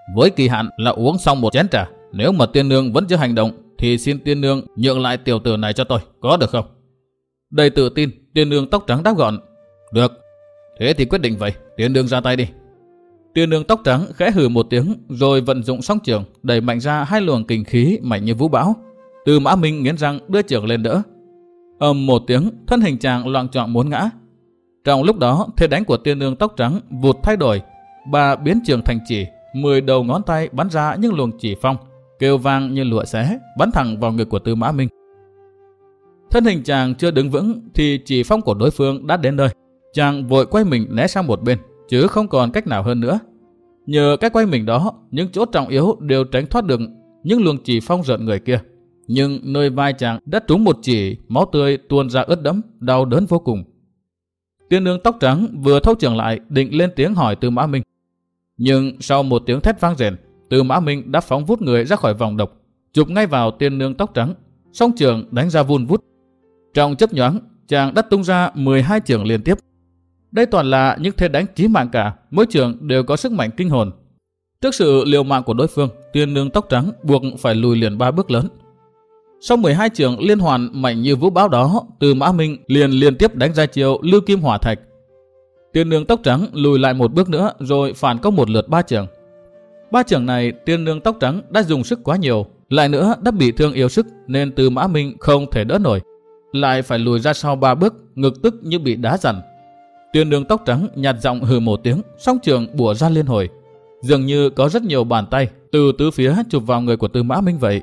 Với kỳ hạn là uống xong một chén trà. Nếu mà tiên nương vẫn chưa hành động thì xin tiên nương nhượng lại tiểu tử này cho tôi, có được không? Đầy tự tin, tiên nương tóc trắng đáp gọn. Được, thế thì quyết định vậy, tiên nương ra tay đi. Tiên nương tóc trắng khẽ hừ một tiếng rồi vận dụng song trường đẩy mạnh ra hai luồng kình khí mạnh như vũ bão. Tư Mã Minh nghiến răng đưa trường lên đỡ. Ầm một tiếng, thân hình chàng loạng choạng muốn ngã. Trong lúc đó, thế đánh của tiên nương tóc trắng vụt thay đổi, bà biến trường thành chỉ, 10 đầu ngón tay bắn ra những luồng chỉ phong, kêu vang như lụa xé, bắn thẳng vào ngực của Tư Mã Minh. Thân hình chàng chưa đứng vững thì chỉ phong của đối phương đã đến nơi. Chàng vội quay mình né sang một bên, chứ không còn cách nào hơn nữa. Nhờ cái quay mình đó, những chỗ trọng yếu đều tránh thoát được những luồng chỉ phong rợn người kia. Nhưng nơi vai chàng đã trúng một chỉ, máu tươi tuôn ra ướt đẫm, đau đớn vô cùng. Tiên nương tóc trắng vừa thâu trường lại định lên tiếng hỏi Tư Mã Minh. Nhưng sau một tiếng thét vang rền, Tư Mã Minh đã phóng vút người ra khỏi vòng độc, chụp ngay vào tiên nương tóc trắng, song trường đánh ra vun vút. Trong chớp nhoáng, chàng đã tung ra 12 trường liên tiếp. Đây toàn là những thế đánh chí mạng cả, mỗi trường đều có sức mạnh kinh hồn. Trước sự liều mạng của đối phương, tiên nương tóc trắng buộc phải lùi liền 3 bước lớn. Sau 12 trường liên hoàn mạnh như vũ bão đó, Tư Mã Minh liền liên tiếp đánh ra chiêu lưu kim hỏa thạch. Tiên nương tóc trắng lùi lại một bước nữa rồi phản công một lượt 3 trường. 3 trường này tiên nương tóc trắng đã dùng sức quá nhiều, lại nữa đã bị thương yếu sức nên Tư Mã Minh không thể đỡ nổi, lại phải lùi ra sau 3 bước, ngực tức như bị đá dằn. Tiên nương tóc trắng nhạt giọng hừ một tiếng, song trường bủa ra liên hồi, dường như có rất nhiều bàn tay từ tứ phía chụp vào người của Tư Mã Minh vậy.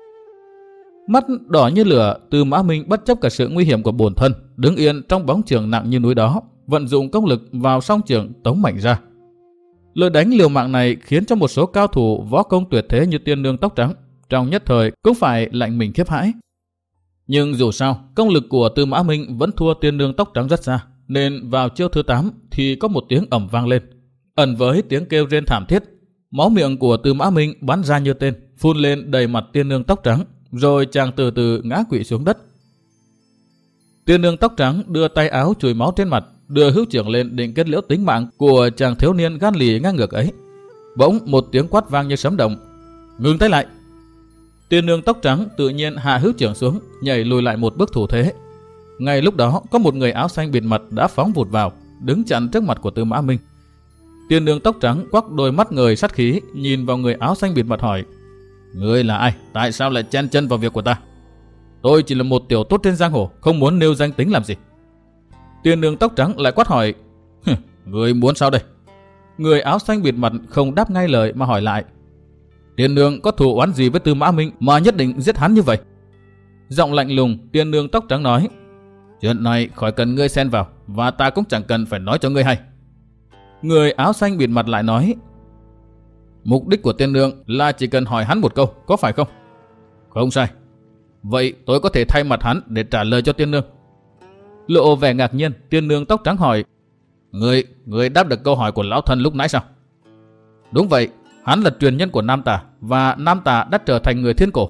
Mắt đỏ như lửa, Tư Mã Minh bất chấp cả sự nguy hiểm của bổn thân, đứng yên trong bóng trường nặng như núi đó, vận dụng công lực vào song trường tống mạnh ra. Lời đánh liều mạng này khiến cho một số cao thủ võ công tuyệt thế như tiên nương tóc trắng trong nhất thời cũng phải lạnh mình khiếp hãi. Nhưng dù sao, công lực của Tư Mã Minh vẫn thua tiên nương tóc trắng rất xa, nên vào chiêu thứ 8 thì có một tiếng ầm vang lên, ẩn với tiếng kêu rên thảm thiết. Máu miệng của Tư Mã Minh bắn ra như tên, phun lên đầy mặt tiên nương tóc trắng, rồi chàng từ từ ngã quỵ xuống đất. Tiên nương tóc trắng đưa tay áo chùi máu trên mặt, đưa hữu trưởng lên định kết liễu tính mạng của chàng thiếu niên gan lì ngang ngược ấy. Bỗng một tiếng quát vang như sấm động. Ngừng tay lại! Tiên nương tóc trắng tự nhiên hạ hữu trưởng xuống, nhảy lùi lại một bước thủ thế. Ngay lúc đó có một người áo xanh bịt mặt đã phóng vụt vào, đứng chặn trước mặt của Tư Mã Minh. Tiên nương tóc trắng quắc đôi mắt người sát khí, nhìn vào người áo xanh bịt mặt hỏi: Ngươi là ai? Tại sao lại chen chân vào việc của ta? Tôi chỉ là một tiểu tốt trên giang hồ, không muốn nêu danh tính làm gì. Tiên nương tóc trắng lại quát hỏi: Ngươi muốn sao đây? Người áo xanh bịt mặt không đáp ngay lời mà hỏi lại: Tiên nương có thù oán gì với Tư Mã Minh mà nhất định giết hắn như vậy? Giọng lạnh lùng, tiên nương tóc trắng nói: Chuyện này khỏi cần ngươi xen vào, và ta cũng chẳng cần phải nói cho ngươi hay. Người áo xanh bịt mặt lại nói: Mục đích của tiên nương là chỉ cần hỏi hắn một câu, có phải không? Không sai. Vậy tôi có thể thay mặt hắn để trả lời cho tiên nương. Lộ vẻ ngạc nhiên, tiên nương tóc trắng hỏi: Ngươi đáp được câu hỏi của lão thân lúc nãy sao? Đúng vậy, hắn là truyền nhân của Nam Tả, và Nam Tả đã trở thành người thiên cổ.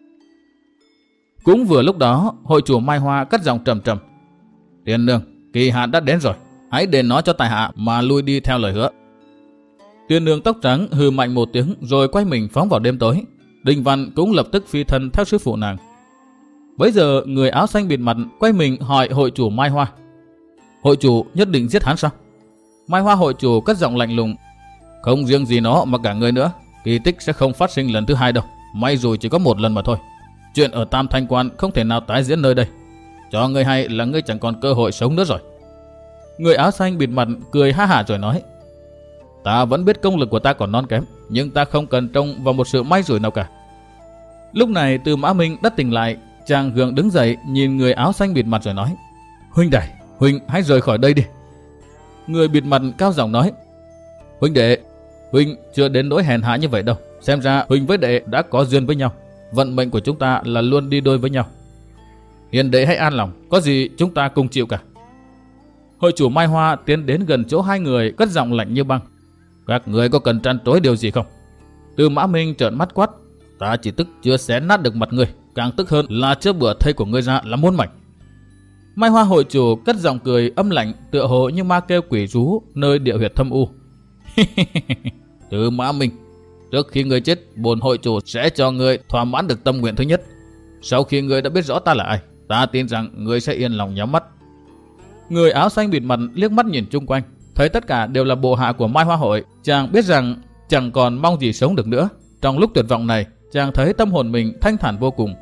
Cũng vừa lúc đó, hội chủ Mai Hoa cất giọng trầm trầm: Tiên nương, kỳ hạn đã đến rồi, hãy đền nó cho tài hạ mà lui đi theo lời hứa. Tiên nương tóc trắng hừ mạnh một tiếng rồi quay mình phóng vào đêm tối. Đinh Văn cũng lập tức phi thân theo sư phụ nàng. Bấy giờ người áo xanh bịt mặt quay mình hỏi hội chủ Mai Hoa: Hội chủ nhất định giết hắn sao? Mai Hoa hội chủ cất giọng lạnh lùng: Không riêng gì nó mà cả người nữa, kỳ tích sẽ không phát sinh lần thứ hai đâu, may rồi chỉ có một lần mà thôi. Chuyện ở Tam Thanh Quan không thể nào tái diễn nơi đây. Cho ngươi hay là ngươi chẳng còn cơ hội sống nữa rồi. Người áo xanh bịt mặt cười ha hả rồi nói: Ta vẫn biết công lực của ta còn non kém, nhưng ta không cần trông vào một sự may rủi nào cả. Lúc này Tư Mã Minh đã tỉnh lại, chàng gượng đứng dậy nhìn người áo xanh bịt mặt rồi nói: Huynh đệ, huynh hãy rời khỏi đây đi. Người bịt mặt cao giọng nói: Huynh đệ, huynh chưa đến nỗi hèn hạ như vậy đâu. Xem ra huynh với đệ đã có duyên với nhau, vận mệnh của chúng ta là luôn đi đôi với nhau. Hiền đệ hãy an lòng, có gì chúng ta cùng chịu cả. Hội chủ Mai Hoa tiến đến gần chỗ hai người, cất giọng lạnh như băng: Các người có cần trăn trối điều gì không? Tư Mã Minh trợn mắt quát: Ta chỉ tức chưa xé nát được mặt ngươi, càng tức hơn là chớp bữa thây của ngươi ra là muôn mảnh. Mai Hoa hội chủ cất giọng cười âm lạnh, tựa hồ như ma kêu quỷ rú nơi địa huyệt thâm u. Tư Mã Minh, Trước khi ngươi chết, bổn hội chủ sẽ cho ngươi thỏa mãn được tâm nguyện thứ nhất. Sau khi ngươi đã biết rõ ta là ai, ta tin rằng ngươi sẽ yên lòng nhắm mắt. Người áo xanh bịt mặt liếc mắt nhìn chung quanh, thấy tất cả đều là bộ hạ của Mai Hoa Hội, chàng biết rằng chẳng còn mong gì sống được nữa. Trong lúc tuyệt vọng này, chàng thấy tâm hồn mình thanh thản vô cùng.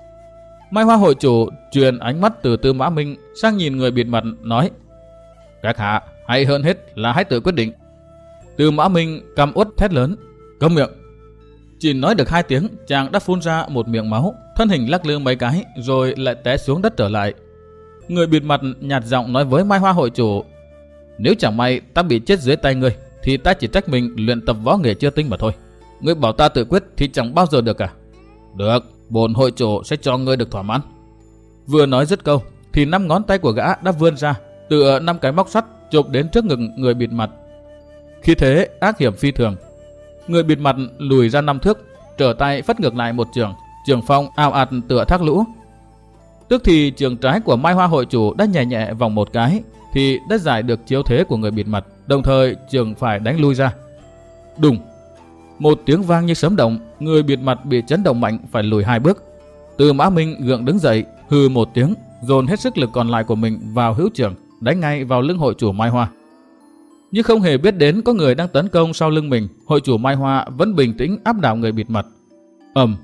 Mai Hoa Hội chủ truyền ánh mắt từ Tư Mã Minh sang nhìn người bịt mặt, nói: các hạ, hay hơn hết là hãy tự quyết định. Tư Mã Minh căm uất thét lớn: câm miệng! Chỉ nói được 2 tiếng, chàng đã phun ra một miệng máu, thân hình lắc lư mấy cái rồi lại té xuống đất trở lại. Người bịt mặt nhạt giọng nói với Mai Hoa Hội chủ: nếu chẳng may ta bị chết dưới tay ngươi, thì ta chỉ trách mình luyện tập võ nghệ chưa tinh mà thôi. Ngươi bảo ta tự quyết thì chẳng bao giờ được cả. Được, bổn hội chủ sẽ cho ngươi được thỏa mãn. Vừa nói dứt câu, thì 5 ngón tay của gã đã vươn ra, tựa 5 cái móc sắt chộp đến trước ngực người bịt mặt. Khi thế ác hiểm phi thường. Người bịt mặt lùi ra 5 thước, trở tay phất ngược lại một trường, trường phong ào ạt tựa thác lũ. Tức thì trường trái của Mai Hoa Hội chủ đã nhẹ nhẹ vòng một cái, thì đã giải được chiếu thế của người bịt mặt, đồng thời trường phải đánh lui ra. Đùng! Một tiếng vang như sấm động, người bịt mặt bị chấn động mạnh phải lùi 2 bước. Tư Mã Minh gượng đứng dậy, hừ một tiếng, dồn hết sức lực còn lại của mình vào hữu trường, đánh ngay vào lưng hội chủ Mai Hoa. Nhưng không hề biết đến có người đang tấn công sau lưng mình, hội chủ Mai Hoa vẫn bình tĩnh áp đảo người bịt mặt. Ầm!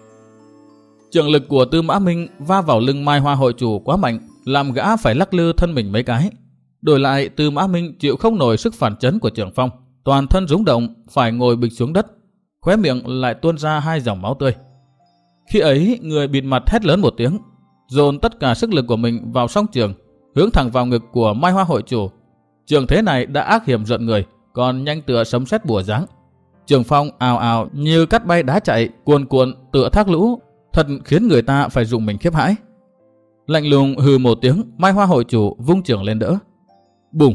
Trường lực của Tư Mã Minh va vào lưng Mai Hoa Hội chủ quá mạnh, làm gã phải lắc lư thân mình mấy cái. Đổi lại, Tư Mã Minh chịu không nổi sức phản chấn của trường phong, toàn thân rúng động, phải ngồi bịch xuống đất, khóe miệng lại tuôn ra 2 dòng máu tươi. Khi ấy, người bịt mặt hét lớn một tiếng, dồn tất cả sức lực của mình vào song trường, hướng thẳng vào ngực của Mai Hoa Hội chủ. Trường thế này đã ác hiểm rợn người, còn nhanh tựa sấm sét bùa giáng. Trường phong ào ào như cắt bay đá chạy, cuồn cuộn tựa thác lũ, thật khiến người ta phải rụng mình khiếp hãi. Lạnh lùng hừ một tiếng, Mai Hoa Hội chủ vung trường lên đỡ. Bùng!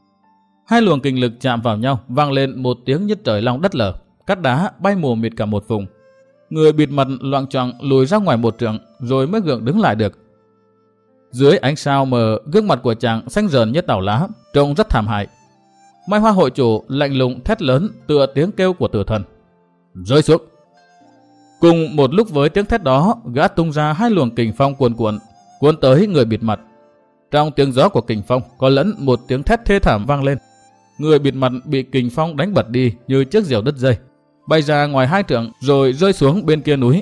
2 luồng kình lực chạm vào nhau, vang lên một tiếng như trời long đất lở, cát đá bay mù mịt cả một vùng. Người bịt mặt loạng choạng lùi ra ngoài một trượng, rồi mới gượng đứng lại được. Dưới ánh sao mờ, gương mặt của chàng xanh rờn như tàu lá, trông rất thảm hại. Mai Hoa Hội chủ lạnh lùng thét lớn, tựa tiếng kêu của tử thần: rơi xuống! Cùng một lúc với tiếng thét đó, gã tung ra 2 luồng kình phong cuồn cuộn, cuốn tới người bịt mặt. Trong tiếng gió của kình phong có lẫn một tiếng thét thê thảm vang lên. Người bịt mặt bị kình phong đánh bật đi như chiếc diều đứt dây, bay ra ngoài 2 trượng rồi rơi xuống bên kia núi.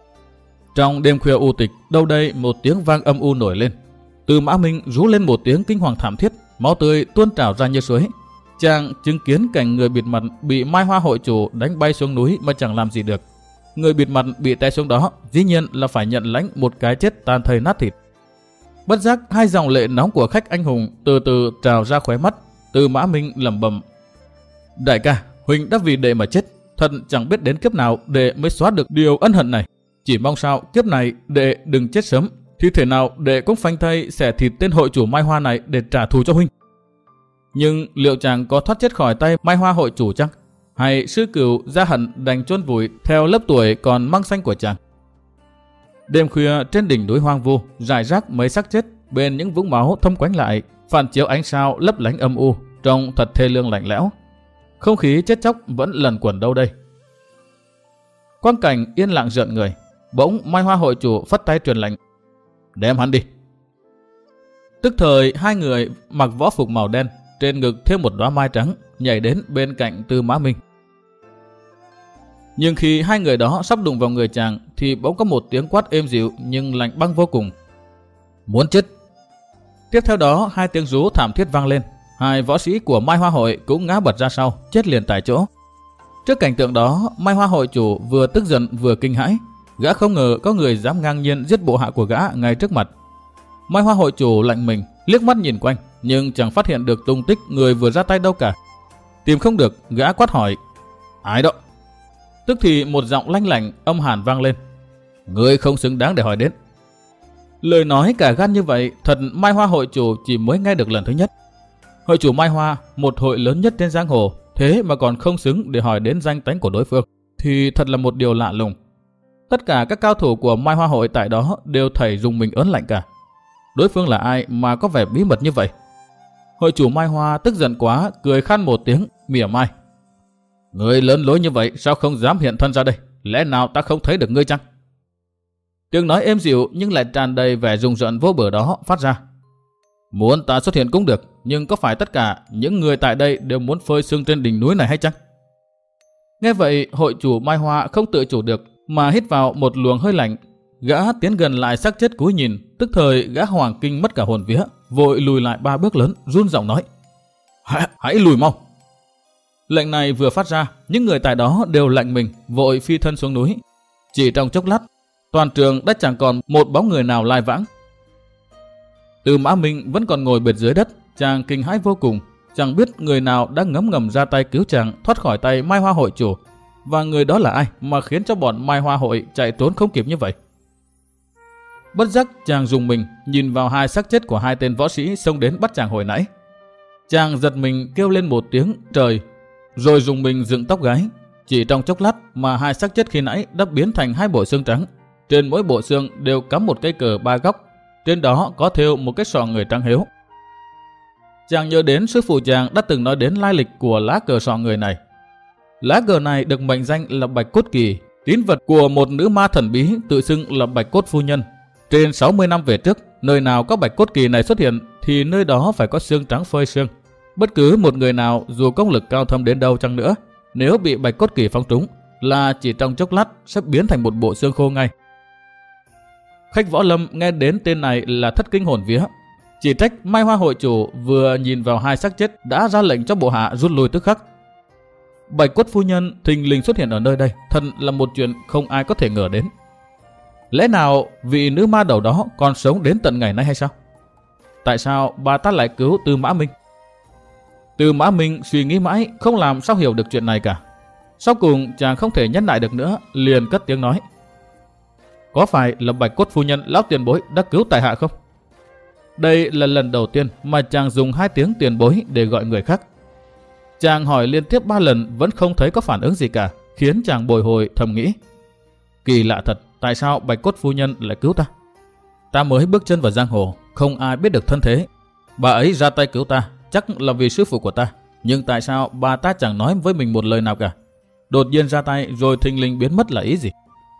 Trong đêm khuya u tịch, đâu đây một tiếng vang âm u nổi lên. Tư Mã Minh rú lên một tiếng kinh hoàng thảm thiết, máu tươi tuôn trào ra như suối. Chàng chứng kiến cảnh người bịt mặt bị Mai Hoa Hội chủ đánh bay xuống núi mà chẳng làm gì được. Người bịt mặt bị té xuống đó, dĩ nhiên là phải nhận lãnh một cái chết tan thây nát thịt. Bất giác 2 dòng lệ nóng của khách anh hùng từ từ trào ra khóe mắt. Tư Mã Minh lẩm bẩm: đại ca, huynh đã vì đệ mà chết, thật chẳng biết đến kiếp nào đệ mới xóa được điều ân hận này. Chỉ mong sao kiếp này đệ đừng chết sớm, thì thể nào đệ cũng phanh thây xẻ thịt tên hội chủ Mai Hoa này để trả thù cho huynh. Nhưng liệu chàng có thoát chết khỏi tay Mai Hoa Hội chủ chăng? Hay sư cửu gia hận đành chôn vùi theo lớp tuổi còn măng xanh của chàng? Đêm khuya trên đỉnh núi hoang vu, rải rác mấy xác chết bên những vũng máu thâm quánh lại, phản chiếu ánh sao lấp lánh âm u, trông thật thê lương lạnh lẽo. Không khí chết chóc vẫn lẩn quẩn đâu đây. Quang cảnh yên lặng rợn người. Bỗng Mai Hoa Hội chủ phất tay truyền lệnh: đem hắn đi. Tức thời 2 người mặc võ phục màu đen, trên ngực thêm một đóa mai trắng, nhảy đến bên cạnh Tư Mã Minh. Nhưng khi 2 người đó sắp đụng vào người chàng, thì bỗng có một tiếng quát êm dịu nhưng lạnh băng vô cùng: muốn chết! Tiếp theo đó 2 tiếng rú thảm thiết vang lên. 2 võ sĩ của Mai Hoa Hội cũng ngã bật ra sau, chết liền tại chỗ. Trước cảnh tượng đó, Mai Hoa Hội chủ vừa tức giận vừa kinh hãi. Gã không ngờ có người dám ngang nhiên giết bộ hạ của gã ngay trước mặt. Mai Hoa Hội chủ lạnh mình, liếc mắt nhìn quanh, nhưng chẳng phát hiện được tung tích người vừa ra tay đâu cả. Tìm không được, gã quát hỏi: ai đó? Tức thì một giọng lanh lảnh âm hàn vang lên: ngươi không xứng đáng để hỏi đến. Lời nói cả gan như vậy, thật Mai Hoa Hội chủ chỉ mới nghe được lần thứ nhất. Hội chủ Mai Hoa, một hội lớn nhất trên giang hồ, thế mà còn không xứng để hỏi đến danh tánh của đối phương, thì thật là một điều lạ lùng. Tất cả các cao thủ của Mai Hoa Hội tại đó đều thảy dùng mình ớn lạnh cả. Đối phương là ai mà có vẻ bí mật như vậy? Hội chủ Mai Hoa tức giận quá, cười khan một tiếng, mỉa mai: Người lớn lối như vậy sao không dám hiện thân ra đây? Lẽ nào ta không thấy được ngươi chăng? Tiếng nói êm dịu nhưng lại tràn đầy vẻ rùng rợn vô bờ đó phát ra. Muốn ta xuất hiện cũng được, nhưng có phải tất cả những người tại đây đều muốn phơi sương trên đỉnh núi này hay chăng? Nghe vậy, hội chủ Mai Hoa không tự chủ được mà hít vào một luồng hơi lạnh. Gã tiến gần lại xác chết cúi nhìn, tức thời gã hoàng kinh mất cả hồn vía, vội lùi lại 3 bước lớn, run giọng nói: Hãy lùi mau! Lệnh này vừa phát ra, những người tại đó đều lạnh mình, vội phi thân xuống núi. Chỉ trong chốc lát, toàn trường đã chẳng còn một bóng người nào lai vãng. Từ Mã Minh vẫn còn ngồi bệt dưới đất, chàng kinh hãi vô cùng, chẳng biết người nào đã ngấm ngầm ra tay cứu chàng thoát khỏi tay Mai Hoa hội chủ, và người đó là ai mà khiến cho bọn Mai Hoa hội chạy trốn không kịp như vậy. Bất giác chàng rùng mình nhìn vào hai xác chết của hai tên võ sĩ xông đến bắt chàng hồi nãy. Chàng giật mình kêu lên một tiếng trời, rồi rùng mình dựng tóc gái. Chỉ trong chốc lát mà hai xác chết khi nãy đã biến thành hai bộ xương trắng. Trên mỗi bộ xương đều cắm một cây cờ 3 góc, trên đó có thêu một cái sọ người trắng hiếu. Chàng nhớ đến sư phụ chàng đã từng nói đến lai lịch của lá cờ sọ người này. Lá cờ này được mệnh danh là Bạch Cốt Kỳ, tín vật của một nữ ma thần bí tự xưng là Bạch Cốt Phu Nhân. Trên 60 năm về trước, nơi nào có Bạch Cốt Kỳ này xuất hiện thì nơi đó phải có xương trắng phơi xương. Bất cứ một người nào dù công lực cao thâm đến đâu chăng nữa, nếu bị Bạch Cốt Kỳ phóng trúng là chỉ trong chốc lát sẽ biến thành một bộ xương khô ngay. Khách võ lâm nghe đến tên này là thất kinh hồn vía. Chỉ trách Mai Hoa hội chủ vừa nhìn vào hai xác chết đã ra lệnh cho bộ hạ rút lui tức khắc. Bạch Cốt Phu Nhân thình lình xuất hiện ở nơi đây thật là một chuyện không ai có thể ngờ đến. Lẽ nào vị nữ ma đầu đó còn sống đến tận ngày nay hay sao? Tại sao bà ta lại cứu Tư Mã Minh? Tư Mã Minh suy nghĩ mãi không làm sao hiểu được chuyện này cả. Sau cùng chàng không thể nhẫn nại được nữa, liền cất tiếng nói: Có phải là Bạch Cốt Phu Nhân lão tiền bối đã cứu tại hạ không? Đây là lần đầu tiên mà chàng dùng 2 tiếng tiền bối để gọi người khác. Chàng hỏi liên tiếp 3 lần vẫn không thấy có phản ứng gì cả, khiến chàng bồi hồi thầm nghĩ: Kỳ lạ thật, tại sao Bạch Cốt Phu Nhân lại cứu ta? Ta mới bước chân vào giang hồ, không ai biết được thân thế. Bà ấy ra tay cứu ta chắc là vì sư phụ của ta, nhưng tại sao bà ta chẳng nói với mình một lời nào cả? Đột nhiên ra tay rồi thình lình biến mất là ý gì?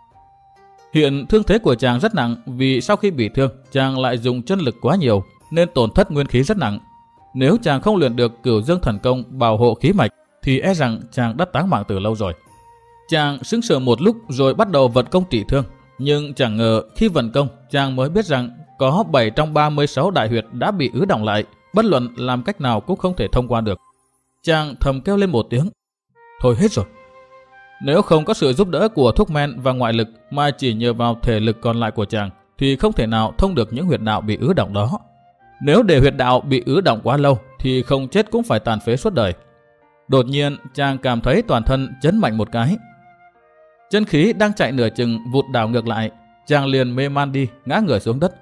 Hiện thương thế của chàng rất nặng, vì sau khi bị thương chàng lại dùng chân lực quá nhiều nên tổn thất nguyên khí rất nặng. Nếu chàng không luyện được Cửu Dương Thần Công bảo hộ khí mạch thì e rằng chàng đã táng mạng từ lâu rồi. Chàng sững sờ một lúc rồi bắt đầu vận công trị thương, nhưng chẳng ngờ khi vận công chàng mới biết rằng có 7 trong 36 đại huyệt đã bị ứ đọng lại, bất luận làm cách nào cũng không thể thông qua được. Chàng thầm kêu lên một tiếng: Thôi hết rồi. Nếu không có sự giúp đỡ của thuốc men và ngoại lực mà chỉ nhờ vào thể lực còn lại của chàng thì không thể nào thông được những huyệt đạo bị ứ đọng đó. Nếu để huyệt đạo bị ứ đọng quá lâu thì không chết cũng phải tàn phế suốt đời. Đột nhiên chàng cảm thấy toàn thân chấn mạnh một cái. Chân khí đang chạy nửa chừng vụt đảo ngược lại, chàng liền mê man đi, ngã người xuống đất.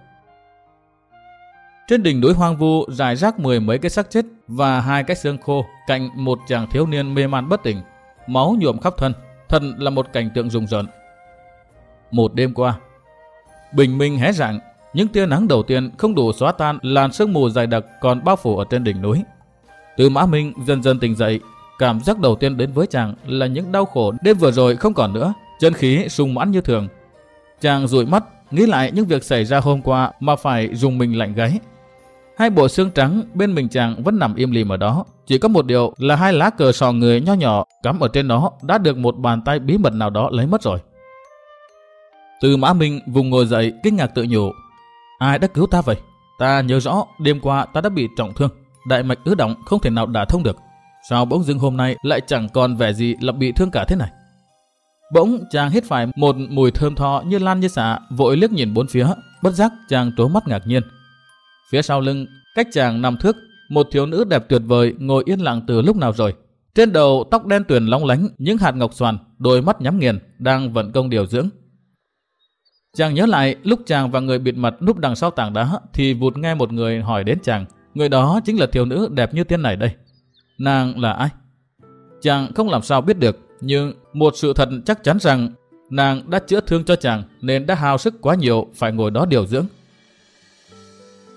Trên đỉnh núi hoang vu rải rác 10 mấy cái xác chết và 2 cái xương khô cạnh một chàng thiếu niên mê man bất tỉnh, máu nhuộm khắp thân, thật là một cảnh tượng rùng rợn. Một đêm qua, bình minh hé rạng, những tia nắng đầu tiên không đủ xóa tan làn sương mù dày đặc còn bao phủ ở trên đỉnh núi. Tư Mã Minh dần dần tỉnh dậy, cảm giác đầu tiên đến với chàng là những đau khổ đêm vừa rồi không còn nữa, chân khí sung mãn như thường. Chàng dụi mắt nghĩ lại những việc xảy ra hôm qua mà phải rùng mình lạnh gáy. 2 bộ xương trắng bên mình chàng vẫn nằm im lìm ở đó, chỉ có một điều là 2 lá cờ sọ người nho nhỏ cắm ở trên đó đã được một bàn tay bí mật nào đó lấy mất rồi. Tư Mã Minh vùng ngồi dậy kinh ngạc tự nhủ: Ai đã cứu ta vậy? Ta nhớ rõ đêm qua ta đã bị trọng thương, đại mạch ứ đọng không thể nào đả thông được. Sao bỗng dưng hôm nay lại chẳng còn vẻ gì là bị thương cả thế này? Bỗng chàng hít phải một mùi thơm tho như lan như xạ, vội liếc nhìn bốn phía, bất giác chàng trố mắt ngạc nhiên. Phía sau lưng, cách chàng 5 thước, một thiếu nữ đẹp tuyệt vời ngồi yên lặng từ lúc nào rồi. Trên đầu tóc đen tuyền long lánh những hạt ngọc xoàn, đôi mắt nhắm nghiền, đang vận công điều dưỡng. Chàng nhớ lại lúc chàng và người bịt mặt núp đằng sau tảng đá thì vụt nghe một người hỏi đến chàng. Người đó chính là thiếu nữ đẹp như tiên này đây. Nàng là ai? Chàng không làm sao biết được, nhưng một sự thật chắc chắn rằng nàng đã chữa thương cho chàng nên đã hao sức quá nhiều phải ngồi đó điều dưỡng.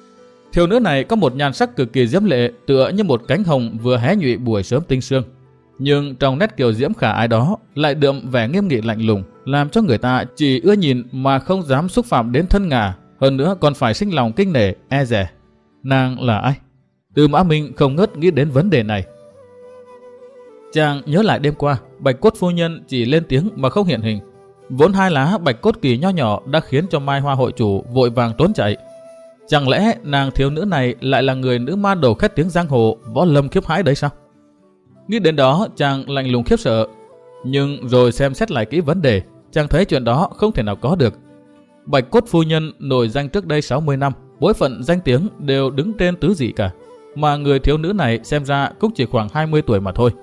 Thiếu nữ này có một nhan sắc cực kỳ diễm lệ, tựa như một cánh hồng vừa hé nhụy buổi sớm tinh sương. nhưng trong nét kiều diễm khả ái đó lại đượm vẻ nghiêm nghị lạnh lùng, làm cho người ta chỉ ưa nhìn mà không dám xúc phạm đến thân ngà, hơn nữa còn phải sinh lòng kinh nể, e dè. Nàng là ai? Tư Mã Minh không ngớt nghĩ đến vấn đề này. Chàng nhớ lại đêm qua, Bạch Cốt phu nhân chỉ lên tiếng mà không hiện hình. Vốn 2 lá bạch cốt kỳ nho nhỏ đã khiến cho Mai Hoa hội chủ vội vàng trốn chạy. Chẳng lẽ nàng thiếu nữ này lại là người nữ ma đầu khét tiếng giang hồ, võ lâm khiếp hãi đấy sao? Nghĩ đến đó chàng lạnh lùng khiếp sợ. Nhưng rồi xem xét lại kỹ vấn đề, chàng thấy chuyện đó không thể nào có được. Bạch Cốt phu nhân nổi danh trước đây 60 năm, bối phận danh tiếng đều đứng trên tứ dị cả. Mà người thiếu nữ này xem ra cũng chỉ khoảng 20 tuổi mà thôi.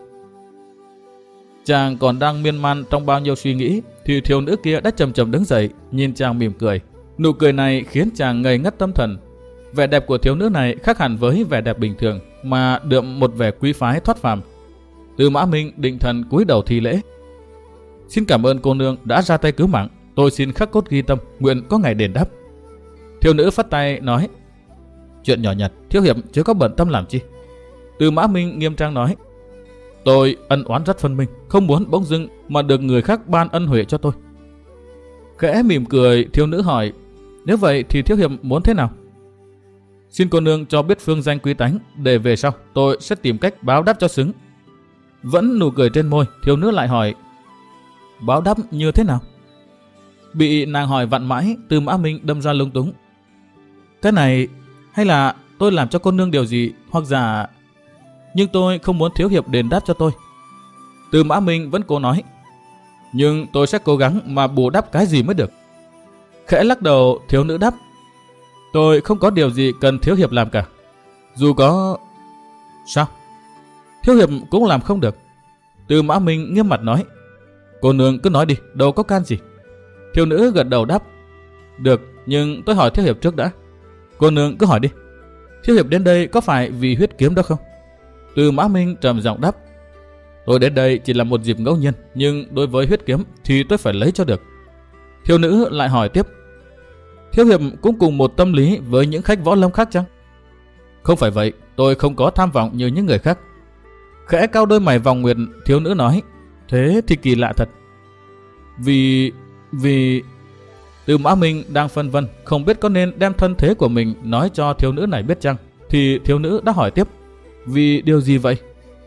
Chàng còn đang miên man trong bao nhiêu suy nghĩ thì thiếu nữ kia đã chậm chậm đứng dậy, nhìn chàng mỉm cười. Nụ cười này khiến chàng ngây ngất tâm thần. Vẻ đẹp của thiếu nữ này khác hẳn với vẻ đẹp bình thường, mà đượm một vẻ quý phái thoát phàm. Tư Mã Minh định thần cúi đầu thi lễ. Xin cảm ơn cô nương đã ra tay cứu mạng, tôi xin khắc cốt ghi tâm, nguyện có ngày đền đáp. Thiếu nữ phất tay nói, chuyện nhỏ nhặt, thiếu hiệp chứ có bận tâm làm chi. Tư Mã Minh nghiêm trang nói, tôi ân oán rất phân minh, không muốn bỗng dưng mà được người khác ban ân huệ cho tôi. Khẽ mỉm cười, thiếu nữ hỏi, nếu vậy thì thiếu hiệp muốn thế nào? Xin cô nương cho biết phương danh quý tánh, để về sau tôi sẽ tìm cách báo đáp cho xứng. Vẫn nụ cười trên môi, thiếu nữ lại hỏi, báo đáp như thế nào? Bị nàng hỏi vặn mãi, Tư Mã Minh đâm ra lung túng. Cái này, hay là tôi làm cho cô nương điều gì, hoặc giả... Nhưng tôi không muốn thiếu hiệp đền đáp cho tôi. Tư Mã Minh vẫn cố nói, nhưng tôi sẽ cố gắng mà bù đắp cái gì mới được. Khẽ lắc đầu, thiếu nữ đáp, tôi không có điều gì cần thiếu hiệp làm cả. Dù có... Sao? Thiếu hiệp cũng làm không được. Tư Mã Minh nghiêm mặt nói, cô nương cứ nói đi, đâu có can gì. Thiếu nữ gật đầu đáp, được, nhưng tôi hỏi thiếu hiệp trước đã. Cô nương cứ hỏi đi. Thiếu hiệp đến đây có phải vì huyết kiếm đó không? Tư Mã Minh trầm giọng đáp, tôi đến đây chỉ là một dịp ngẫu nhiên, nhưng đối với huyết kiếm thì tôi phải lấy cho được. Thiếu nữ lại hỏi tiếp, thiếu hiệp cũng cùng một tâm lý với những khách võ lâm khác chăng? Không phải vậy, tôi không có tham vọng như những người khác. Khẽ cau đôi mày vòng nguyệt, thiếu nữ nói, thế thì kỳ lạ thật. Vì... Tư Mã Minh đang phân vân, không biết có nên đem thân thế của mình nói cho thiếu nữ này biết chăng, thì thiếu nữ đã hỏi tiếp, vì điều gì vậy?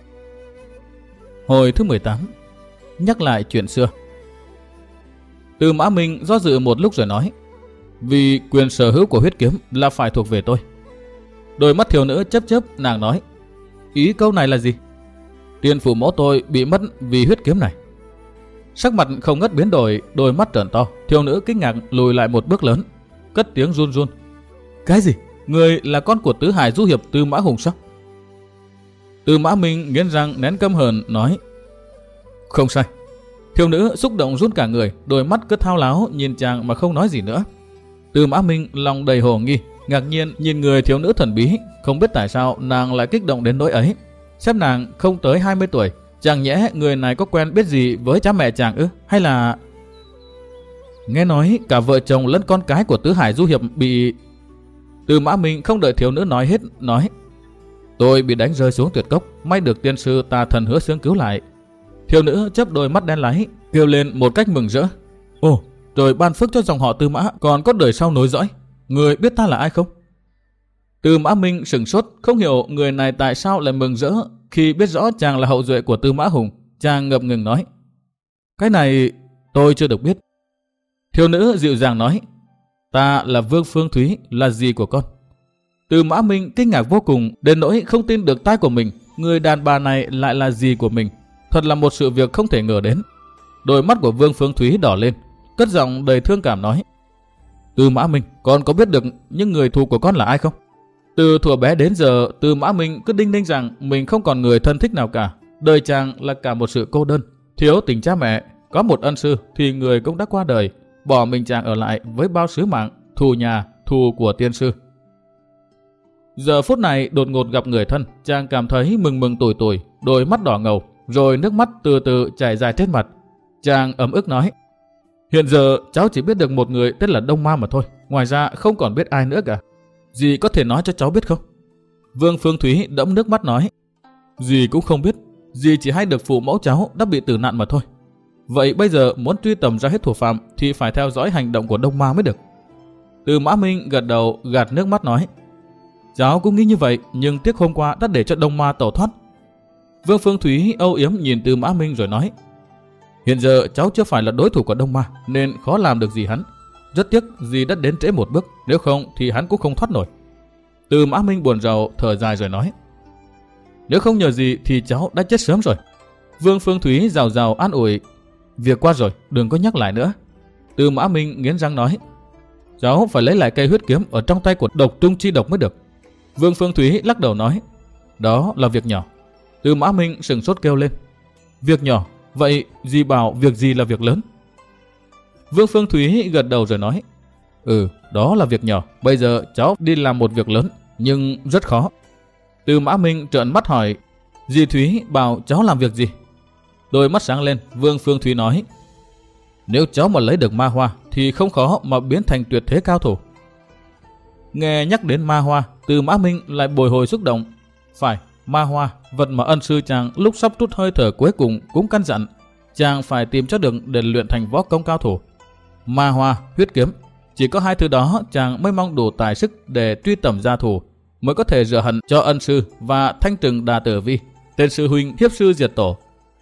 Hồi thứ 18, nhắc lại chuyện xưa. Tư Mã Minh do dự một lúc rồi nói, vì quyền sở hữu của huyết kiếm là phải thuộc về tôi. Đôi mắt thiếu nữ chớp chớp, nàng nói, ý câu này là gì? Tiên phụ mẫu tôi bị mất vì huyết kiếm này. Sắc mặt không ngớt biến đổi, đôi mắt trợn to, thiếu nữ kinh ngạc lùi lại một bước lớn, cất tiếng run run. Cái gì? Người là con của tứ hải du hiệp Tư Mã Hùng sao? Tư Mã Minh nghiến răng nén căm hờn nói, không sai. Thiếu nữ xúc động run cả người, đôi mắt cứ thao láo nhìn chàng mà không nói gì nữa. Tư Mã Minh lòng đầy hồ nghi, ngạc nhiên nhìn người thiếu nữ thần bí, không biết tại sao nàng lại kích động đến nỗi ấy. Xem nàng không tới 20 tuổi, chẳng nhẽ người này có quen biết gì với cha mẹ chàng ư? Hay là... Nghe nói cả vợ chồng lẫn con cái của tứ hải du hiệp bị... Tư Mã Minh không đợi thiếu nữ nói hết, nói, tôi bị đánh rơi xuống tuyệt cốc, may được tiên sư Tà Thần Hứa Xương cứu lại. Thiếu nữ chớp đôi mắt đen láy, kêu lên một cách mừng rỡ, ồ, trời ban phước cho dòng họ Tư Mã còn có đời sau nối dõi. Người biết ta là ai không? Tư Mã Minh sửng sốt, không hiểu người này tại sao lại mừng rỡ khi biết rõ chàng là hậu duệ của Tư Mã Hùng. Chàng ngập ngừng nói, cái này tôi chưa được biết. Thiếu nữ dịu dàng nói, ta là Vương Phương Thúy, là dì của con. Tư Mã Minh kinh ngạc vô cùng, đến nỗi không tin được tai của mình, người đàn bà này lại là dì của mình. Thật là một sự việc không thể ngờ đến. Đôi mắt của Vương Phương Thúy đỏ lên, cất giọng đầy thương cảm nói, Tư Mã Minh, con có biết được những người thù của con là ai không? Từ thuở bé đến giờ, Tư Mã Minh cứ đinh ninh rằng mình không còn người thân thích nào cả. Đời chàng là cả một sự cô đơn, thiếu tình cha mẹ. Có một ân sư thì người cũng đã qua đời, bỏ mình chàng ở lại với bao sứ mạng, thù nhà, thù của tiên sư. Giờ phút này đột ngột gặp người thân, chàng cảm thấy mừng mừng tủi tủi, đôi mắt đỏ ngầu, rồi nước mắt từ từ chảy dài trên mặt. Chàng ấm ức nói, hiện giờ cháu chỉ biết được một người tên là Đông Ma mà thôi, ngoài ra không còn biết ai nữa cả. Dì có thể nói cho cháu biết không? Vương Phương Thúy đẫm nước mắt nói, dì cũng không biết, dì chỉ hay được phụ mẫu cháu đã bị tử nạn mà thôi. Vậy bây giờ muốn truy tầm ra hết thủ phạm thì phải theo dõi hành động của Đông Ma mới được. Từ Mã Minh gật đầu gạt nước mắt nói, cháu cũng nghĩ như vậy, nhưng tiếc hôm qua đã để cho Đông Ma tẩu thoát. Vương Phương Thúy âu yếm nhìn Từ Mã Minh rồi nói, hiện giờ cháu chưa phải là đối thủ của Đông Ma nên khó làm được gì hắn. Rất tiếc dì đã đến trễ một bước, nếu không thì hắn cũng không thoát nổi. Từ Mã Minh buồn rầu thở dài rồi nói, nếu không nhờ gì thì cháu đã chết sớm rồi. Vương Phương Thúy rào rào an ủi, việc qua rồi, đừng có nhắc lại nữa. Từ Mã Minh nghiến răng nói, cháu phải lấy lại cây huyết kiếm ở trong tay của Độc Trung Chi Độc mới được. Vương Phương Thúy lắc đầu nói, đó là việc nhỏ. Từ Mã Minh sừng sốt kêu lên, việc nhỏ? Vậy dì bảo việc gì là việc lớn? Vương Phương Thúy gật đầu rồi nói, đó là việc nhỏ. Bây giờ cháu đi làm một việc lớn, nhưng rất khó. Từ Mã Minh trợn mắt hỏi, dì Thúy bảo cháu làm việc gì? Đôi mắt sáng lên, Vương Phương Thúy nói, nếu cháu mà lấy được ma hoa thì không khó mà biến thành tuyệt thế cao thủ. Nghe nhắc đến ma hoa, Từ Mã Minh lại bồi hồi xúc động. Phải, ma hoa, vật mà ân sư chàng lúc sắp trút hơi thở cuối cùng cũng căn dặn chàng phải tìm cho được để luyện thành võ công cao thủ. Ma hoa, huyết kiếm, chỉ có hai thứ đó chàng mới mong đủ tài sức để truy tầm gia thủ, mới có thể rửa hận cho ân sư và thanh trừng Đà Tử Vi, tên sư huynh hiếp sư diệt tổ.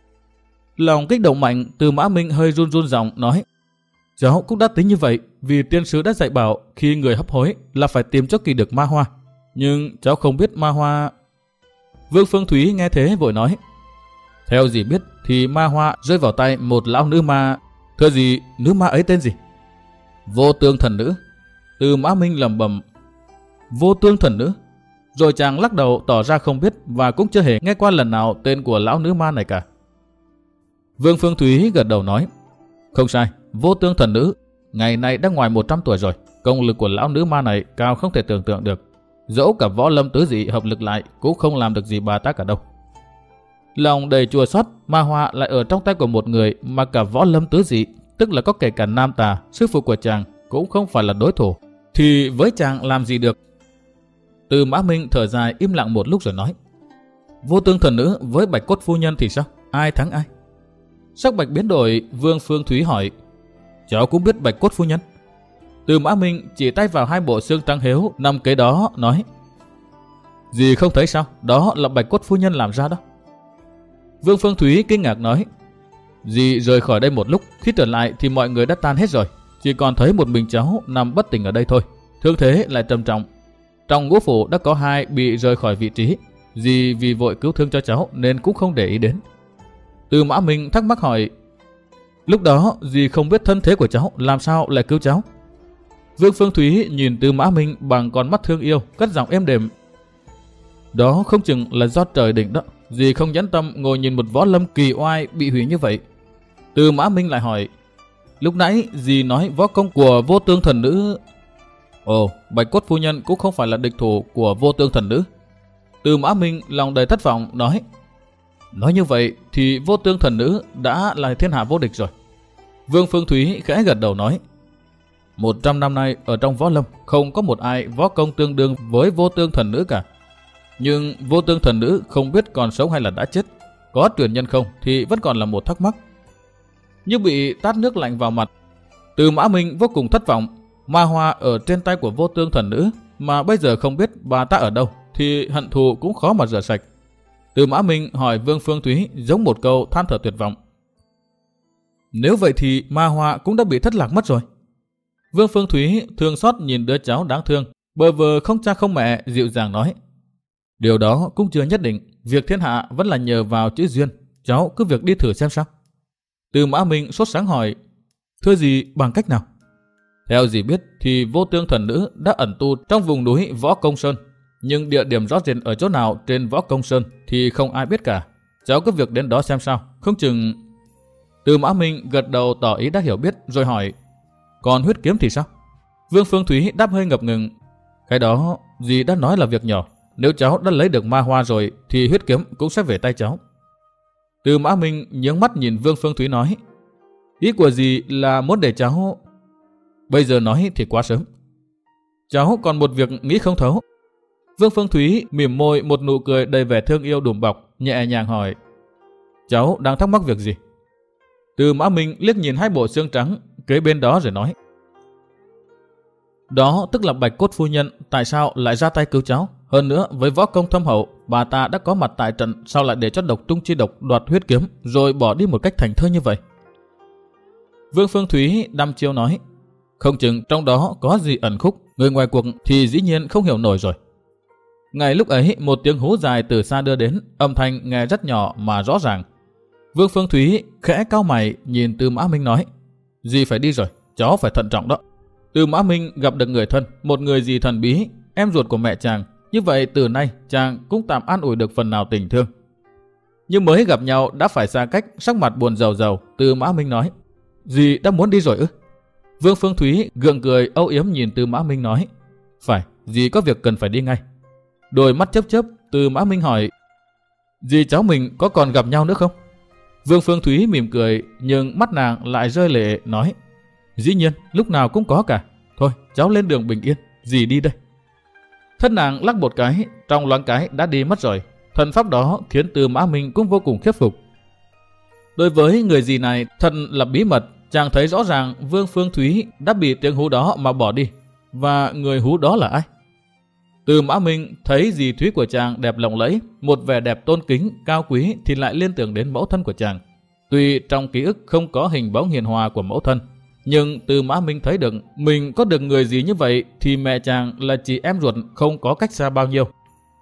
Lòng kích động mạnh, Từ Mã Minh hơi run run giọng nói, cháu cũng đã tính như vậy, vì tiên sứ đã dạy bảo khi người hấp hối là phải tìm cho kỳ được ma hoa, nhưng cháu không biết ma hoa. Vương Phương Thúy nghe thế vội nói, theo dì biết thì ma hoa rơi vào tay một lão nữ ma. Thưa dì, nữ ma ấy tên gì? Vô Tương Thần Nữ. Từ Mã Minh lẩm bẩm, Vô Tương Thần Nữ. Rồi chàng lắc đầu tỏ ra không biết và cũng chưa hề nghe qua lần nào tên của lão nữ ma này cả. Vương Phương Thúy gật đầu nói, không sai, Vô Tương Thần Nữ ngày nay đã ngoài 100 tuổi rồi. Công lực của lão nữ ma này cao không thể tưởng tượng được. Dẫu cả võ lâm tứ dị hợp lực lại cũng không làm được gì bà ta cả đâu. Lòng đầy chua xót, ma hoa lại ở trong tay của một người mà cả võ lâm tứ dị, tức là có kể cả Nam Tà, sư phụ của chàng, cũng không phải là đối thủ, thì với chàng làm gì được. Từ Mã Minh thở dài im lặng một lúc rồi nói, Vô Tương Thần Nữ với Bạch Cốt Phu Nhân thì sao? Ai thắng ai? Sắc Bạch biến đổi, Vương Phương Thúy hỏi, cháu cũng biết Bạch Cốt Phu Nhân? Từ Mã Minh chỉ tay vào hai bộ xương trắng héo nằm kế đó nói, dì không thấy sao? Đó là Bạch Cốt Phu Nhân làm ra đó. Vương Phương Thúy kinh ngạc nói, dì rời khỏi đây một lúc, khi trở lại thì mọi người đã tan hết rồi, chỉ còn thấy một mình cháu nằm bất tỉnh ở đây thôi. Thương thế lại trầm trọng. Trong ngũ phủ đã có hai bị rời khỏi vị trí, dì vì vội cứu thương cho cháu nên cũng không để ý đến. Từ Mã Minh thắc mắc hỏi, lúc đó dì không biết thân thế của cháu, làm sao lại cứu cháu? Vương Phương Thúy nhìn Từ Mã Minh bằng con mắt thương yêu, cất giọng êm đềm, đó không chừng là do trời định đó. Dì không nhẫn tâm ngồi nhìn một võ lâm kỳ oai bị hủy như vậy. Từ Mã Minh lại hỏi, lúc nãy dì nói võ công của Vô Tương Thần Nữ. Ồ, Bạch Cốt Phu Nhân cũng không phải là địch thủ của Vô Tương Thần Nữ. Từ Mã Minh lòng đầy thất vọng nói như vậy thì Vô Tương Thần Nữ đã là thiên hạ vô địch rồi. Vương Phương Thúy khẽ gật đầu nói, 100 năm nay ở trong võ lâm không có một ai võ công tương đương với Vô Tương Thần Nữ cả. Nhưng Vô Tương Thần Nữ không biết còn sống hay là đã chết, có truyền nhân không thì vẫn còn là một thắc mắc. Như bị tát nước lạnh vào mặt, Từ Mã Minh vô cùng thất vọng. Ma hoa ở trên tay của Vô Tương Thần Nữ mà bây giờ không biết bà ta ở đâu thì hận thù cũng khó mà rửa sạch. Từ Mã Minh hỏi Vương Phương Thúy giống một câu than thở tuyệt vọng, nếu vậy thì ma hoa cũng đã bị thất lạc mất rồi. Vương Phương Thúy thương xót nhìn đứa cháu đáng thương, bơ vơ không cha không mẹ, dịu dàng nói, điều đó cũng chưa nhất định, việc thiên hạ vẫn là nhờ vào chữ duyên, cháu cứ việc đi thử xem sao. Từ Mã Minh sốt sáng hỏi, thưa dì, bằng cách nào? Theo dì biết thì Vô Tương Thần Nữ đã ẩn tu trong vùng núi Võ Công Sơn, nhưng địa điểm rõ rệt ở chỗ nào trên Võ Công Sơn thì không ai biết cả. Cháu cứ việc đến đó xem sao, không chừng. Từ Mã Minh gật đầu tỏ ý đã hiểu biết rồi hỏi, còn huyết kiếm thì sao? Vương Phương Thúy đáp hơi ngập ngừng, cái đó dì đã nói là việc nhỏ, nếu cháu đã lấy được ma hoa rồi thì huyết kiếm cũng sẽ về tay cháu. Từ Mã Minh nhướng mắt nhìn Vương Phương Thúy nói, ý của dì là muốn để cháu... Bây giờ nói thì quá sớm, cháu còn một việc nghĩ không thấu. Vương Phương Thúy mỉm môi một nụ cười đầy vẻ thương yêu đùm bọc, nhẹ nhàng hỏi, cháu đang thắc mắc việc gì? Tư Mã Minh liếc nhìn hai bộ xương trắng kế bên đó rồi nói. Đó tức là Bạch Cốt phu nhân tại sao lại ra tay cứu cháu? Hơn nữa với võ công thâm hậu, bà ta đã có mặt tại trận, sao lại để cho độc trung chi độc đoạt huyết kiếm rồi bỏ đi một cách thành thơi như vậy? Vương Phương Thúy đăm chiêu nói. Không chừng trong đó có gì ẩn khúc, người ngoài cuộc thì dĩ nhiên không hiểu nổi rồi. Ngay lúc ấy một tiếng hú dài từ xa đưa đến, âm thanh nghe rất nhỏ mà rõ ràng. Vương Phương Thúy khẽ cau mày nhìn Tư Mã Minh nói. Dì phải đi rồi, cháu phải thận trọng đó. Tư Mã Minh gặp được người thân, một người dì thần bí, em ruột của mẹ chàng. Như vậy từ nay chàng cũng tạm an ủi được phần nào tình thương. Nhưng mới gặp nhau đã phải xa cách, sắc mặt buồn rầu rầu. Tư Mã Minh nói. Dì đã muốn đi rồi ư? Vương Phương Thúy gượng cười âu yếm nhìn Tư Mã Minh nói. Phải, dì có việc cần phải đi ngay. Đôi mắt chớp chớp, Tư Mã Minh hỏi. Dì cháu mình có còn gặp nhau nữa không? Vương Phương Thúy mỉm cười, nhưng mắt nàng lại rơi lệ nói. Dĩ nhiên, lúc nào cũng có cả. Thôi, cháu lên đường bình yên, dì đi đây. Thân nàng lắc một cái, trong loáng cái đã đi mất rồi. Thần pháp đó khiến Tư Mã Minh cũng vô cùng khiếp phục. Đối với người dì này, thật là bí mật. Chàng thấy rõ ràng Vương Phương Thúy đã bị tiếng hú đó mà bỏ đi. Và người hú đó là ai? Tư Mã Minh thấy dì Thúy của chàng đẹp lộng lẫy, một vẻ đẹp tôn kính, cao quý thì lại liên tưởng đến mẫu thân của chàng. Tuy trong ký ức không có hình bóng hiền hòa của mẫu thân, nhưng Tư Mã Minh thấy được mình có được người gì như vậy thì mẹ chàng là chị em ruột không có cách xa bao nhiêu.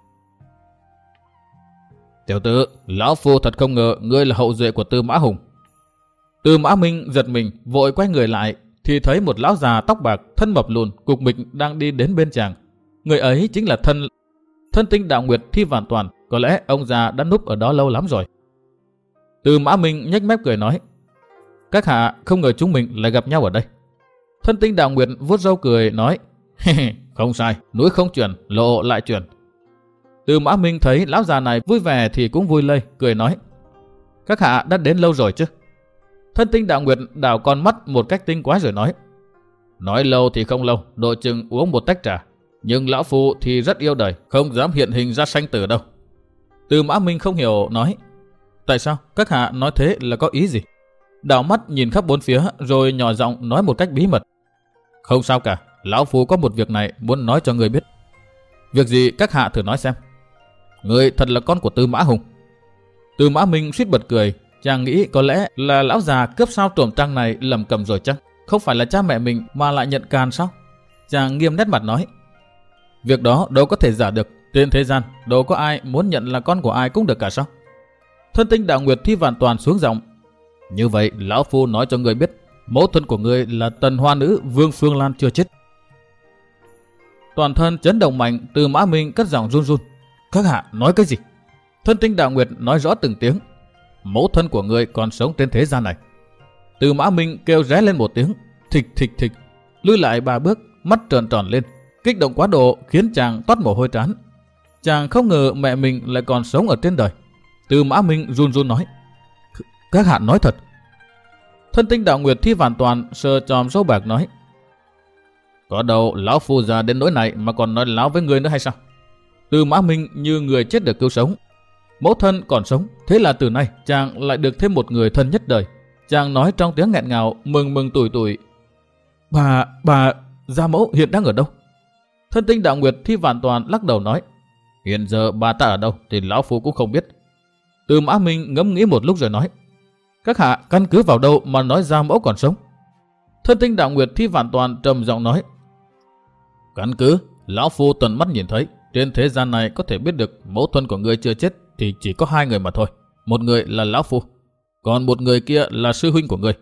Tiểu tử, lão phu thật không ngờ ngươi là hậu duệ của Tư Mã Hùng. Tư Mã Minh giật mình, vội quay người lại thì thấy một lão già tóc bạc, thân mập lùn, cục mịch đang đi đến bên chàng. Người ấy chính là thân tinh Đạo Nguyệt Thi Vạn Toàn. Có lẽ ông già đã núp ở đó lâu lắm rồi. Tư Mã Minh nhếch mép cười nói. Các hạ không ngờ chúng mình lại gặp nhau ở đây. Thân tinh Đạo Nguyệt vuốt râu cười nói. Không sai, núi không chuyển, lộ lại chuyển. Tư Mã Minh thấy lão già này vui vẻ thì cũng vui lây, cười nói. Các hạ đã đến lâu rồi chứ? Thân tinh Đạo Nguyệt đảo con mắt một cách tinh quái rồi nói. Nói lâu thì không lâu, độ chừng uống một tách trà. Nhưng lão phu thì rất yêu đời, không dám hiện hình ra sanh tử đâu. Tư Mã Minh không hiểu nói. Tại sao? Các hạ nói thế là có ý gì? Đảo mắt nhìn khắp bốn phía rồi nhỏ giọng nói một cách bí mật. Không sao cả, lão phu có một việc này muốn nói cho người biết. Việc gì các hạ thử nói xem. Người thật là con của Tư Mã Hùng. Tư Mã Minh suýt bật cười. Chàng nghĩ có lẽ là lão già cướp sao trộm trăng này lầm cầm rồi chắc. Không phải là cha mẹ mình mà lại nhận càn sao? Chàng nghiêm nét mặt nói. Việc đó đâu có thể giả được. Trên thế gian đâu có ai muốn nhận là con của ai cũng được cả sao? Thân tinh Đạo Nguyệt Thi Vạn Toàn xuống giọng. Như vậy lão phu nói cho người biết, mẫu thân của người là tần hoa nữ Vương Phương Lan chưa chết. Toàn thân chấn động mạnh, Tư Mã Minh cất giọng run run. Các hạ nói cái gì? Thân tinh Đạo Nguyệt nói rõ từng tiếng. Mẫu thân của người còn sống trên thế gian này. Tư Mã Minh kêu ré lên một tiếng, thịch thịch thịch, lui lại 3 bước, mắt tròn tròn lên. Kích động quá độ khiến chàng toát mồ hôi trán. Chàng không ngờ mẹ mình lại còn sống ở trên đời. Tư Mã Minh run run nói. Các hạ nói thật. Thân tinh Đạo Nguyệt Thi Vạn Toàn sờ chòm râu bạc nói. Có đâu lão phu già đến nỗi này mà còn nói láo với người nữa hay sao? Tư Mã Minh như người chết được cứu sống. Mẫu thân còn sống, thế là từ nay chàng lại được thêm một người thân nhất đời. Chàng nói trong tiếng nghẹn ngào, mừng mừng tủi tủi. Bà, gia mẫu hiện đang ở đâu? Thân tinh Đạo Nguyệt Thi Vạn Toàn lắc đầu nói. Hiện giờ bà ta ở đâu thì lão phu cũng không biết. Tư Mã Minh ngẫm nghĩ một lúc rồi nói. Các hạ căn cứ vào đâu mà nói gia mẫu còn sống? Thân tinh Đạo Nguyệt Thi Vạn Toàn trầm giọng nói. Căn cứ, lão phu tận mắt nhìn thấy. Trên thế gian này có thể biết được mẫu thân của người chưa chết thì chỉ có 2 người mà thôi. Một người là lão phu, còn một người kia là sư huynh của người.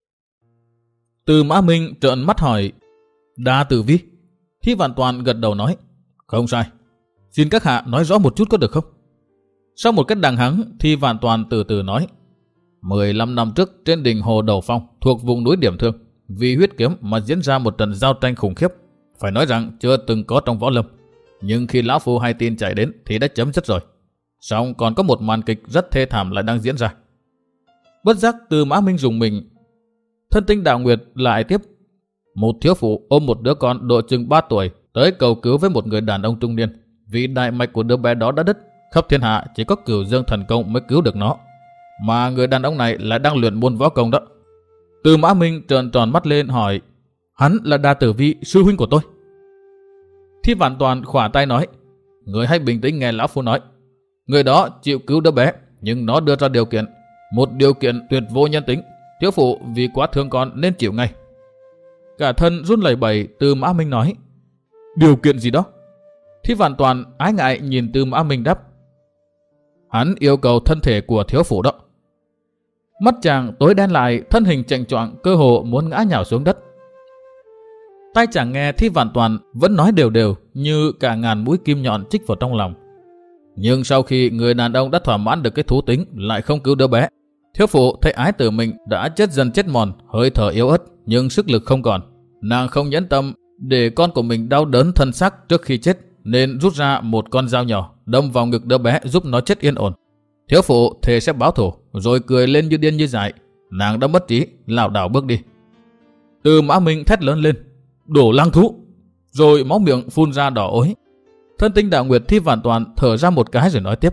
Tư Mã Minh trợn mắt hỏi. Đa Tử Vi? Thi Vạn Toàn gật đầu nói. Không sai. Xin các hạ nói rõ một chút có được không? Sau một cách đằng hắng, Thi Vạn Toàn từ từ nói. 15 năm trước trên đỉnh Hồ Đầu Phong thuộc vùng núi Điểm Thương, vì huyết kiếm mà diễn ra một trận giao tranh khủng khiếp. Phải nói rằng chưa từng có trong võ lâm. Nhưng khi lão phu hay tin chạy đến thì đã chấm dứt rồi. Song còn có một màn kịch rất thê thảm lại đang diễn ra. Bất giác Tư Mã Minh dùng mình. Thân tinh Đạo Nguyệt lại tiếp. Một thiếu phụ ôm một đứa con độ chừng 3 tuổi tới cầu cứu với một người đàn ông trung niên. Vì đại mạch của đứa bé đó đã đứt, khắp thiên hạ chỉ có Cửu Dương thần công mới cứu được nó. mà người đàn ông này lại đang luyện môn võ công đó. Tư Mã Minh trợn tròn mắt lên hỏi, hắn là Đa Tử Vi, sư huynh của tôi. Thi Vạn Toàn khỏa tay nói, người hãy bình tĩnh nghe lão phu nói. Người đó chịu cứu đứa bé, nhưng nó đưa ra điều kiện, một điều kiện tuyệt vô nhân tính. Thiếu phụ vì quá thương con nên chịu ngay. Cả thân run lẩy bẩy, Tư Mã Minh nói, điều kiện gì đó? Thi Vạn Toàn ái ngại nhìn Tư Mã Minh đáp, hắn yêu cầu thân thể của thiếu phụ đó. Mắt chàng tối đen lại, thân hình chệch choạng, cơ hồ muốn ngã nhào xuống đất. Tai chàng nghe Thi Vạn Toàn vẫn nói đều đều như cả ngàn mũi kim nhọn chích vào trong lòng. Nhưng sau khi người đàn ông đã thỏa mãn được cái thú tính lại không cứu đứa bé, thiếu phụ thấy ái tử mình đã chết dần chết mòn, hơi thở yếu ớt nhưng sức lực không còn. Nàng không nhẫn tâm để con của mình đau đớn thân xác trước khi chết, nên rút ra một con dao nhỏ đâm vào ngực đứa bé giúp nó chết yên ổn. Thiếu phụ thề sẽ báo thù, rồi cười lên như điên như dại. Nàng đã mất trí, lảo đảo bước đi. Tư Mã Minh thét lớn lên, đổ lang thú, rồi máu miệng phun ra đỏ ối. Thân tinh Đạo Nguyệt Thi Vạn Toàn thở ra một cái rồi nói tiếp,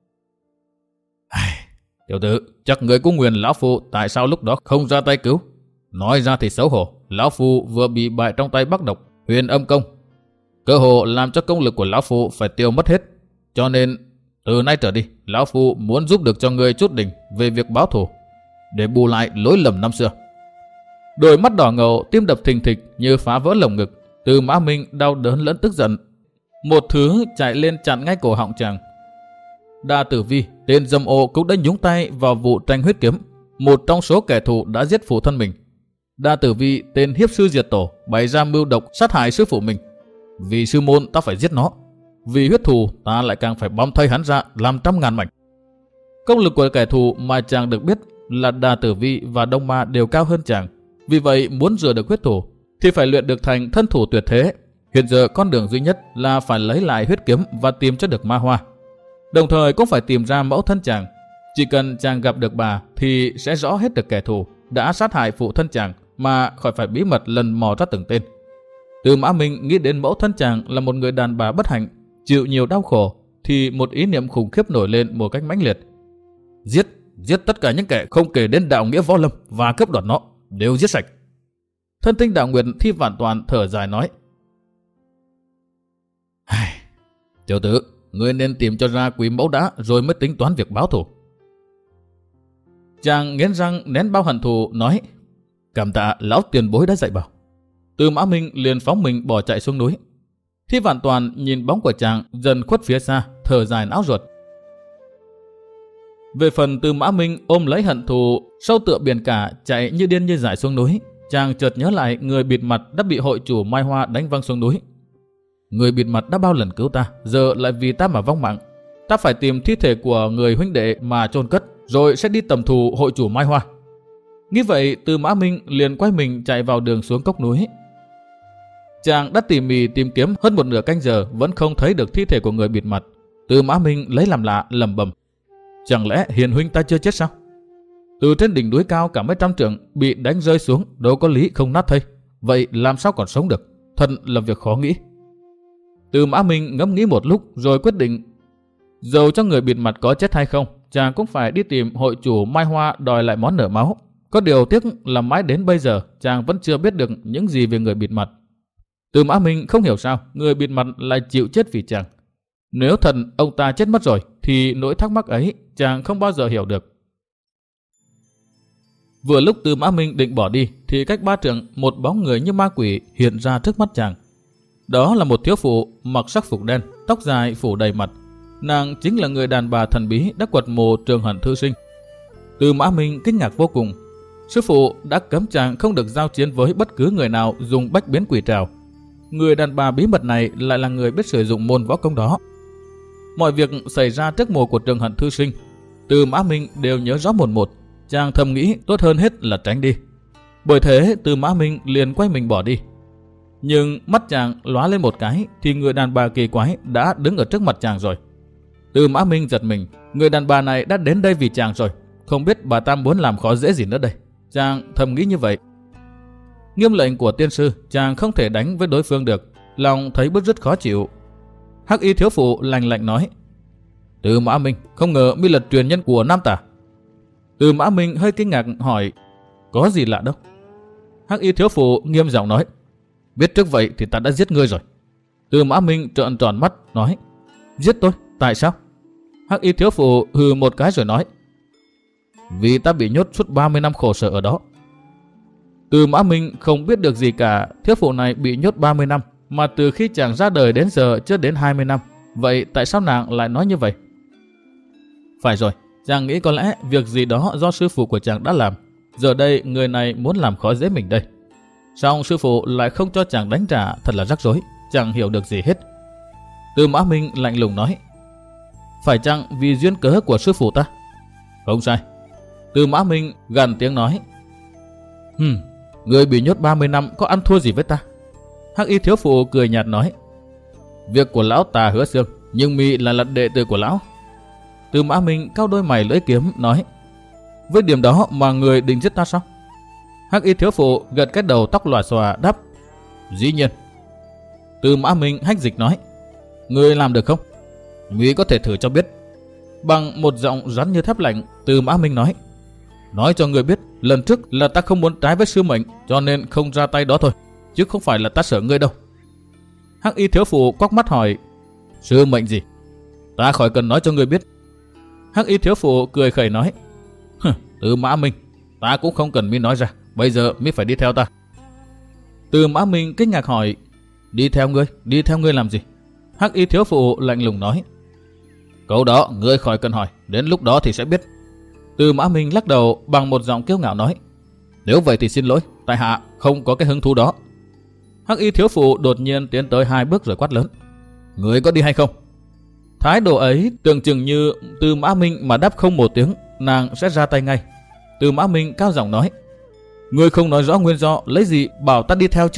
tiểu tử, chắc người cũng nguyền lão phu tại sao lúc đó không ra tay cứu. Nói ra thì xấu hổ, lão phu vừa bị bại trong tay Bắc Độc, Huyền Âm Công, cơ hồ làm cho công lực của lão phu phải tiêu mất hết. Cho nên từ nay trở đi, lão phu muốn giúp được cho người chút đỉnh về việc báo thù, để bù lại lỗi lầm năm xưa. Đôi mắt đỏ ngầu, tim đập thình thịch như phá vỡ lồng ngực. Tư Mã Minh đau đớn lẫn tức giận, một thứ chạy lên chặn ngay cổ họng chàng. Đa Tử Vi, tên dâm ô cũng đã nhúng tay vào vụ tranh huyết kiếm, một trong số kẻ thù đã giết phụ thân mình. Đa Tử Vi, tên hiếp sư diệt tổ, bày ra mưu độc sát hại sư phụ mình. Vì sư môn ta phải giết nó, vì huyết thù ta lại càng phải băm thây hắn ra làm trăm ngàn mảnh. Công lực của kẻ thù mà chàng được biết là Đa Tử Vi và Đông Ma đều cao hơn chàng. Vì vậy muốn rửa được huyết thù thì phải luyện được thành thân thủ tuyệt thế. Hiện giờ con đường duy nhất là phải lấy lại huyết kiếm và tìm cho được ma hoa. Đồng thời cũng phải tìm ra mẫu thân chàng. Chỉ cần chàng gặp được bà thì sẽ rõ hết được kẻ thù đã sát hại phụ thân chàng, mà khỏi phải bí mật lần mò ra từng tên. Tư Mã Minh nghĩ đến mẫu thân chàng là một người đàn bà bất hạnh, chịu nhiều đau khổ, thì một ý niệm khủng khiếp nổi lên một cách mãnh liệt. Giết tất cả những kẻ không kể đến đạo nghĩa võ lâm và cướp đoạt nó, đều giết sạch. Thân tinh Đạo Nguyệt Thi Vạn Toàn thở dài nói, tiểu tử, ngươi nên tìm cho ra quý mẫu đã rồi mới tính toán việc báo thù. Chàng nghiến răng nén bao hận thù nói, cảm tạ lão tiền bối đã dạy bảo. Tư Mã Minh liền phóng mình bỏ chạy xuống núi. Thi Vạn Toàn nhìn bóng của chàng dần khuất phía xa, thở dài não ruột. Về phần Tư Mã Minh ôm lấy hận thù, sâu tựa biển cả chạy như điên như dại xuống núi, chàng chợt nhớ lại người bịt mặt đã bị hội chủ Mai Hoa đánh văng xuống núi. Người bịt mặt đã bao lần cứu ta, giờ lại vì ta mà vong mạng. Ta phải tìm thi thể của người huynh đệ mà chôn cất, rồi sẽ đi tầm thù hội chủ Mai Hoa. Nghĩ vậy, Tư Mã Minh liền quay mình chạy vào đường xuống cốc núi. Chàng đã tỉ mỉ tìm kiếm hơn một nửa canh giờ vẫn không thấy được thi thể của người bịt mặt. Tư Mã Minh lấy làm lạ, lẩm bẩm, chẳng lẽ hiền huynh ta chưa chết sao? Từ trên đỉnh núi cao cả mấy trăm trượng bị đánh rơi xuống, đâu có lý không nát thây. Vậy làm sao còn sống được? Thật là việc khó nghĩ. Tư Mã Minh ngẫm nghĩ một lúc rồi quyết định, dầu cho người bịt mặt có chết hay không, chàng cũng phải đi tìm hội chủ Mai Hoa đòi lại món nợ máu. Có điều tiếc là mãi đến bây giờ chàng vẫn chưa biết được những gì về người bịt mặt. Tư Mã Minh không hiểu sao người bịt mặt lại chịu chết vì chàng. Nếu thật ông ta chết mất rồi thì nỗi thắc mắc ấy chàng không bao giờ hiểu được. Vừa lúc Tư Mã Minh định bỏ đi thì cách 3 trượng một bóng người như ma quỷ hiện ra trước mắt chàng. Đó là một thiếu phụ mặc sắc phục đen, tóc dài phủ đầy mặt. Nàng chính là người đàn bà thần bí đã quật mồ Trường Hận thư sinh. Tư Mã Minh kinh ngạc vô cùng. Sư phụ đã cấm chàng không được giao chiến với bất cứ người nào dùng bách biến quỷ trảo. Người đàn bà bí mật này lại là người biết sử dụng môn võ công đó. Mọi việc xảy ra trước mồ của Trường Hận thư sinh, Tư Mã Minh đều nhớ rõ một một. Chàng thầm nghĩ tốt hơn hết là tránh đi. Bởi thế Tư Mã Minh liền quay mình bỏ đi. Nhưng mắt chàng lóa lên một cái thì người đàn bà kỳ quái đã đứng ở trước mặt chàng rồi. Tư Mã Minh giật mình, người đàn bà này đã đến đây vì chàng rồi, không biết bà ta muốn làm khó dễ gì nữa đây. Chàng thầm nghĩ như vậy. Nghiêm lệnh của tiên sư, chàng không thể đánh với đối phương được, lòng thấy bứt rứt khó chịu. Hắc y thiếu phụ lạnh lạnh nói, Tư Mã Minh, không ngờ mi là truyền nhân của Nam Tả. Từ Mã Minh hơi kinh ngạc hỏi, có gì lạ đâu? Hắc y thiếu phụ nghiêm giọng nói, biết trước vậy thì ta đã giết ngươi rồi. Từ Mã Minh trợn tròn mắt nói, giết tôi? Tại sao? Hắc y thiếu phụ hừ một cái rồi nói, vì ta bị nhốt suốt 30 năm khổ sở ở đó. Từ Mã Minh không biết được gì cả, thiếu phụ này bị nhốt 30 năm, mà từ khi chàng ra đời đến giờ chưa đến 20 năm. Vậy tại sao nàng lại nói như vậy? Phải rồi, chàng nghĩ có lẽ việc gì đó do sư phụ của chàng đã làm. Giờ đây người này muốn làm khó dễ mình đây. Song sư phụ lại không cho chàng đánh trả, thật là rắc rối, chẳng hiểu được gì hết. Từ Mã Minh lạnh lùng nói, phải chăng vì duyên cớ của sư phụ ta? Không sai. Từ Mã Minh gằn tiếng nói, người bị nhốt 30 năm có ăn thua gì với ta? Hắc y thiếu phụ cười nhạt nói, việc của lão ta Hứa Xương, nhưng mi là đệ tử của lão. Từ Mã Minh cau đôi mày lưỡi kiếm nói, với điểm đó mà người định giết ta sao? Hắc y thiếu phụ gật cái đầu tóc lòa xòa đáp, dĩ nhiên. Từ Mã Minh hách dịch nói, người làm được không? Mi có thể thử cho biết. Bằng một giọng rắn như thép lạnh, Từ Mã Minh nói cho người biết, lần trước là ta không muốn trái với sư mệnh, cho nên không ra tay đó thôi, chứ không phải là ta sợ ngươi đâu. Hắc y thiếu phụ quắc mắt hỏi, sư mệnh gì? Ta khỏi cần nói cho ngươi biết. Hắc y thiếu phụ cười khẩy nói, Từ Mã Minh, ta cũng không cần mi nói ra, bây giờ mi phải đi theo ta. Từ Mã Minh kinh ngạc hỏi, đi theo ngươi làm gì? Hắc y thiếu phụ lạnh lùng nói, câu đó ngươi khỏi cần hỏi, đến lúc đó thì sẽ biết. Từ Mã Minh lắc đầu bằng một giọng kiêu ngạo nói, nếu vậy thì xin lỗi, tại hạ không có cái hứng thú đó. Hắc y thiếu phụ đột nhiên tiến tới 2 bước rồi quát lớn, ngươi có đi hay không? Thái độ ấy tưởng chừng như Từ Mã Minh mà đáp không một tiếng, nàng sẽ ra tay ngay. Từ Mã Minh cao giọng nói, ngươi không nói rõ nguyên do, lấy gì bảo ta đi theo chứ?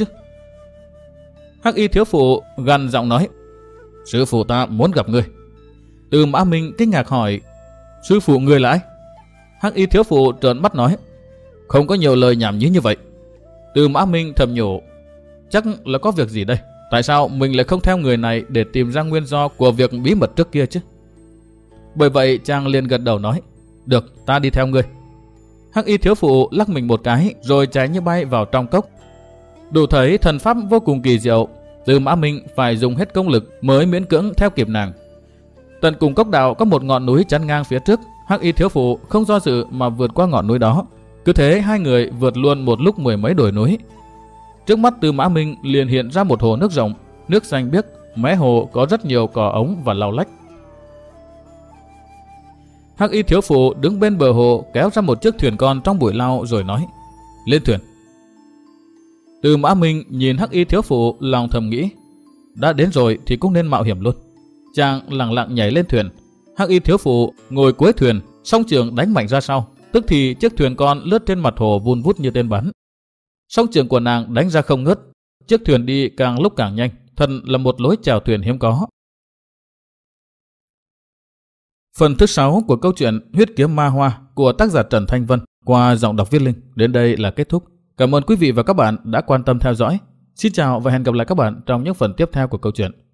Hắc y thiếu phụ gằn giọng nói, sư phụ ta muốn gặp ngươi. Từ Mã Minh kinh ngạc hỏi, sư phụ ngươi là ai? Hắc y thiếu phụ trợn mắt nói, không có nhiều lời nhảm nhí như vậy. Từ Mã Minh thầm nhủ, chắc là có việc gì đây, tại sao mình lại không theo người này để tìm ra nguyên do của việc bí mật trước kia chứ? Bởi vậy chàng liền gật đầu nói, được, ta đi theo ngươi. Hắc y thiếu phụ lắc mình một cái rồi chạy như bay vào trong cốc. Đủ thấy thần pháp vô cùng kỳ diệu, Từ Mã Minh phải dùng hết công lực mới miễn cưỡng theo kịp nàng. Tận cùng cốc đạo có một ngọn núi chắn ngang phía trước, Hắc y thiếu phụ không do dự mà vượt qua ngọn núi đó. Cứ thế hai người vượt luôn một lúc 10 mấy đồi núi. Trước mắt Từ Mã Minh liền hiện ra một hồ nước rộng, nước xanh biếc, mé hồ có rất nhiều cỏ ống và lau lách. Hắc y thiếu phụ đứng bên bờ hồ kéo ra một chiếc thuyền con trong bụi lau rồi nói, lên thuyền. Từ Mã Minh nhìn Hắc y thiếu phụ, lòng thầm nghĩ, đã đến rồi thì cũng nên mạo hiểm luôn. Chàng lặng lặng nhảy lên thuyền. Hắc y thiếu phụ ngồi cuối thuyền, song trường đánh mạnh ra sau, tức thì chiếc thuyền con lướt trên mặt hồ vun vút như tên bắn. Song trường của nàng đánh ra không ngớt, chiếc thuyền đi càng lúc càng nhanh, thật là một lối chèo thuyền hiếm có. Phần thứ 6 của câu chuyện Huyết Kiếm Ma Hoa của tác giả Trần Thanh Vân qua giọng đọc Viết Linh đến đây là kết thúc. Cảm ơn quý vị và các bạn đã quan tâm theo dõi. Xin chào và hẹn gặp lại các bạn trong những phần tiếp theo của câu chuyện.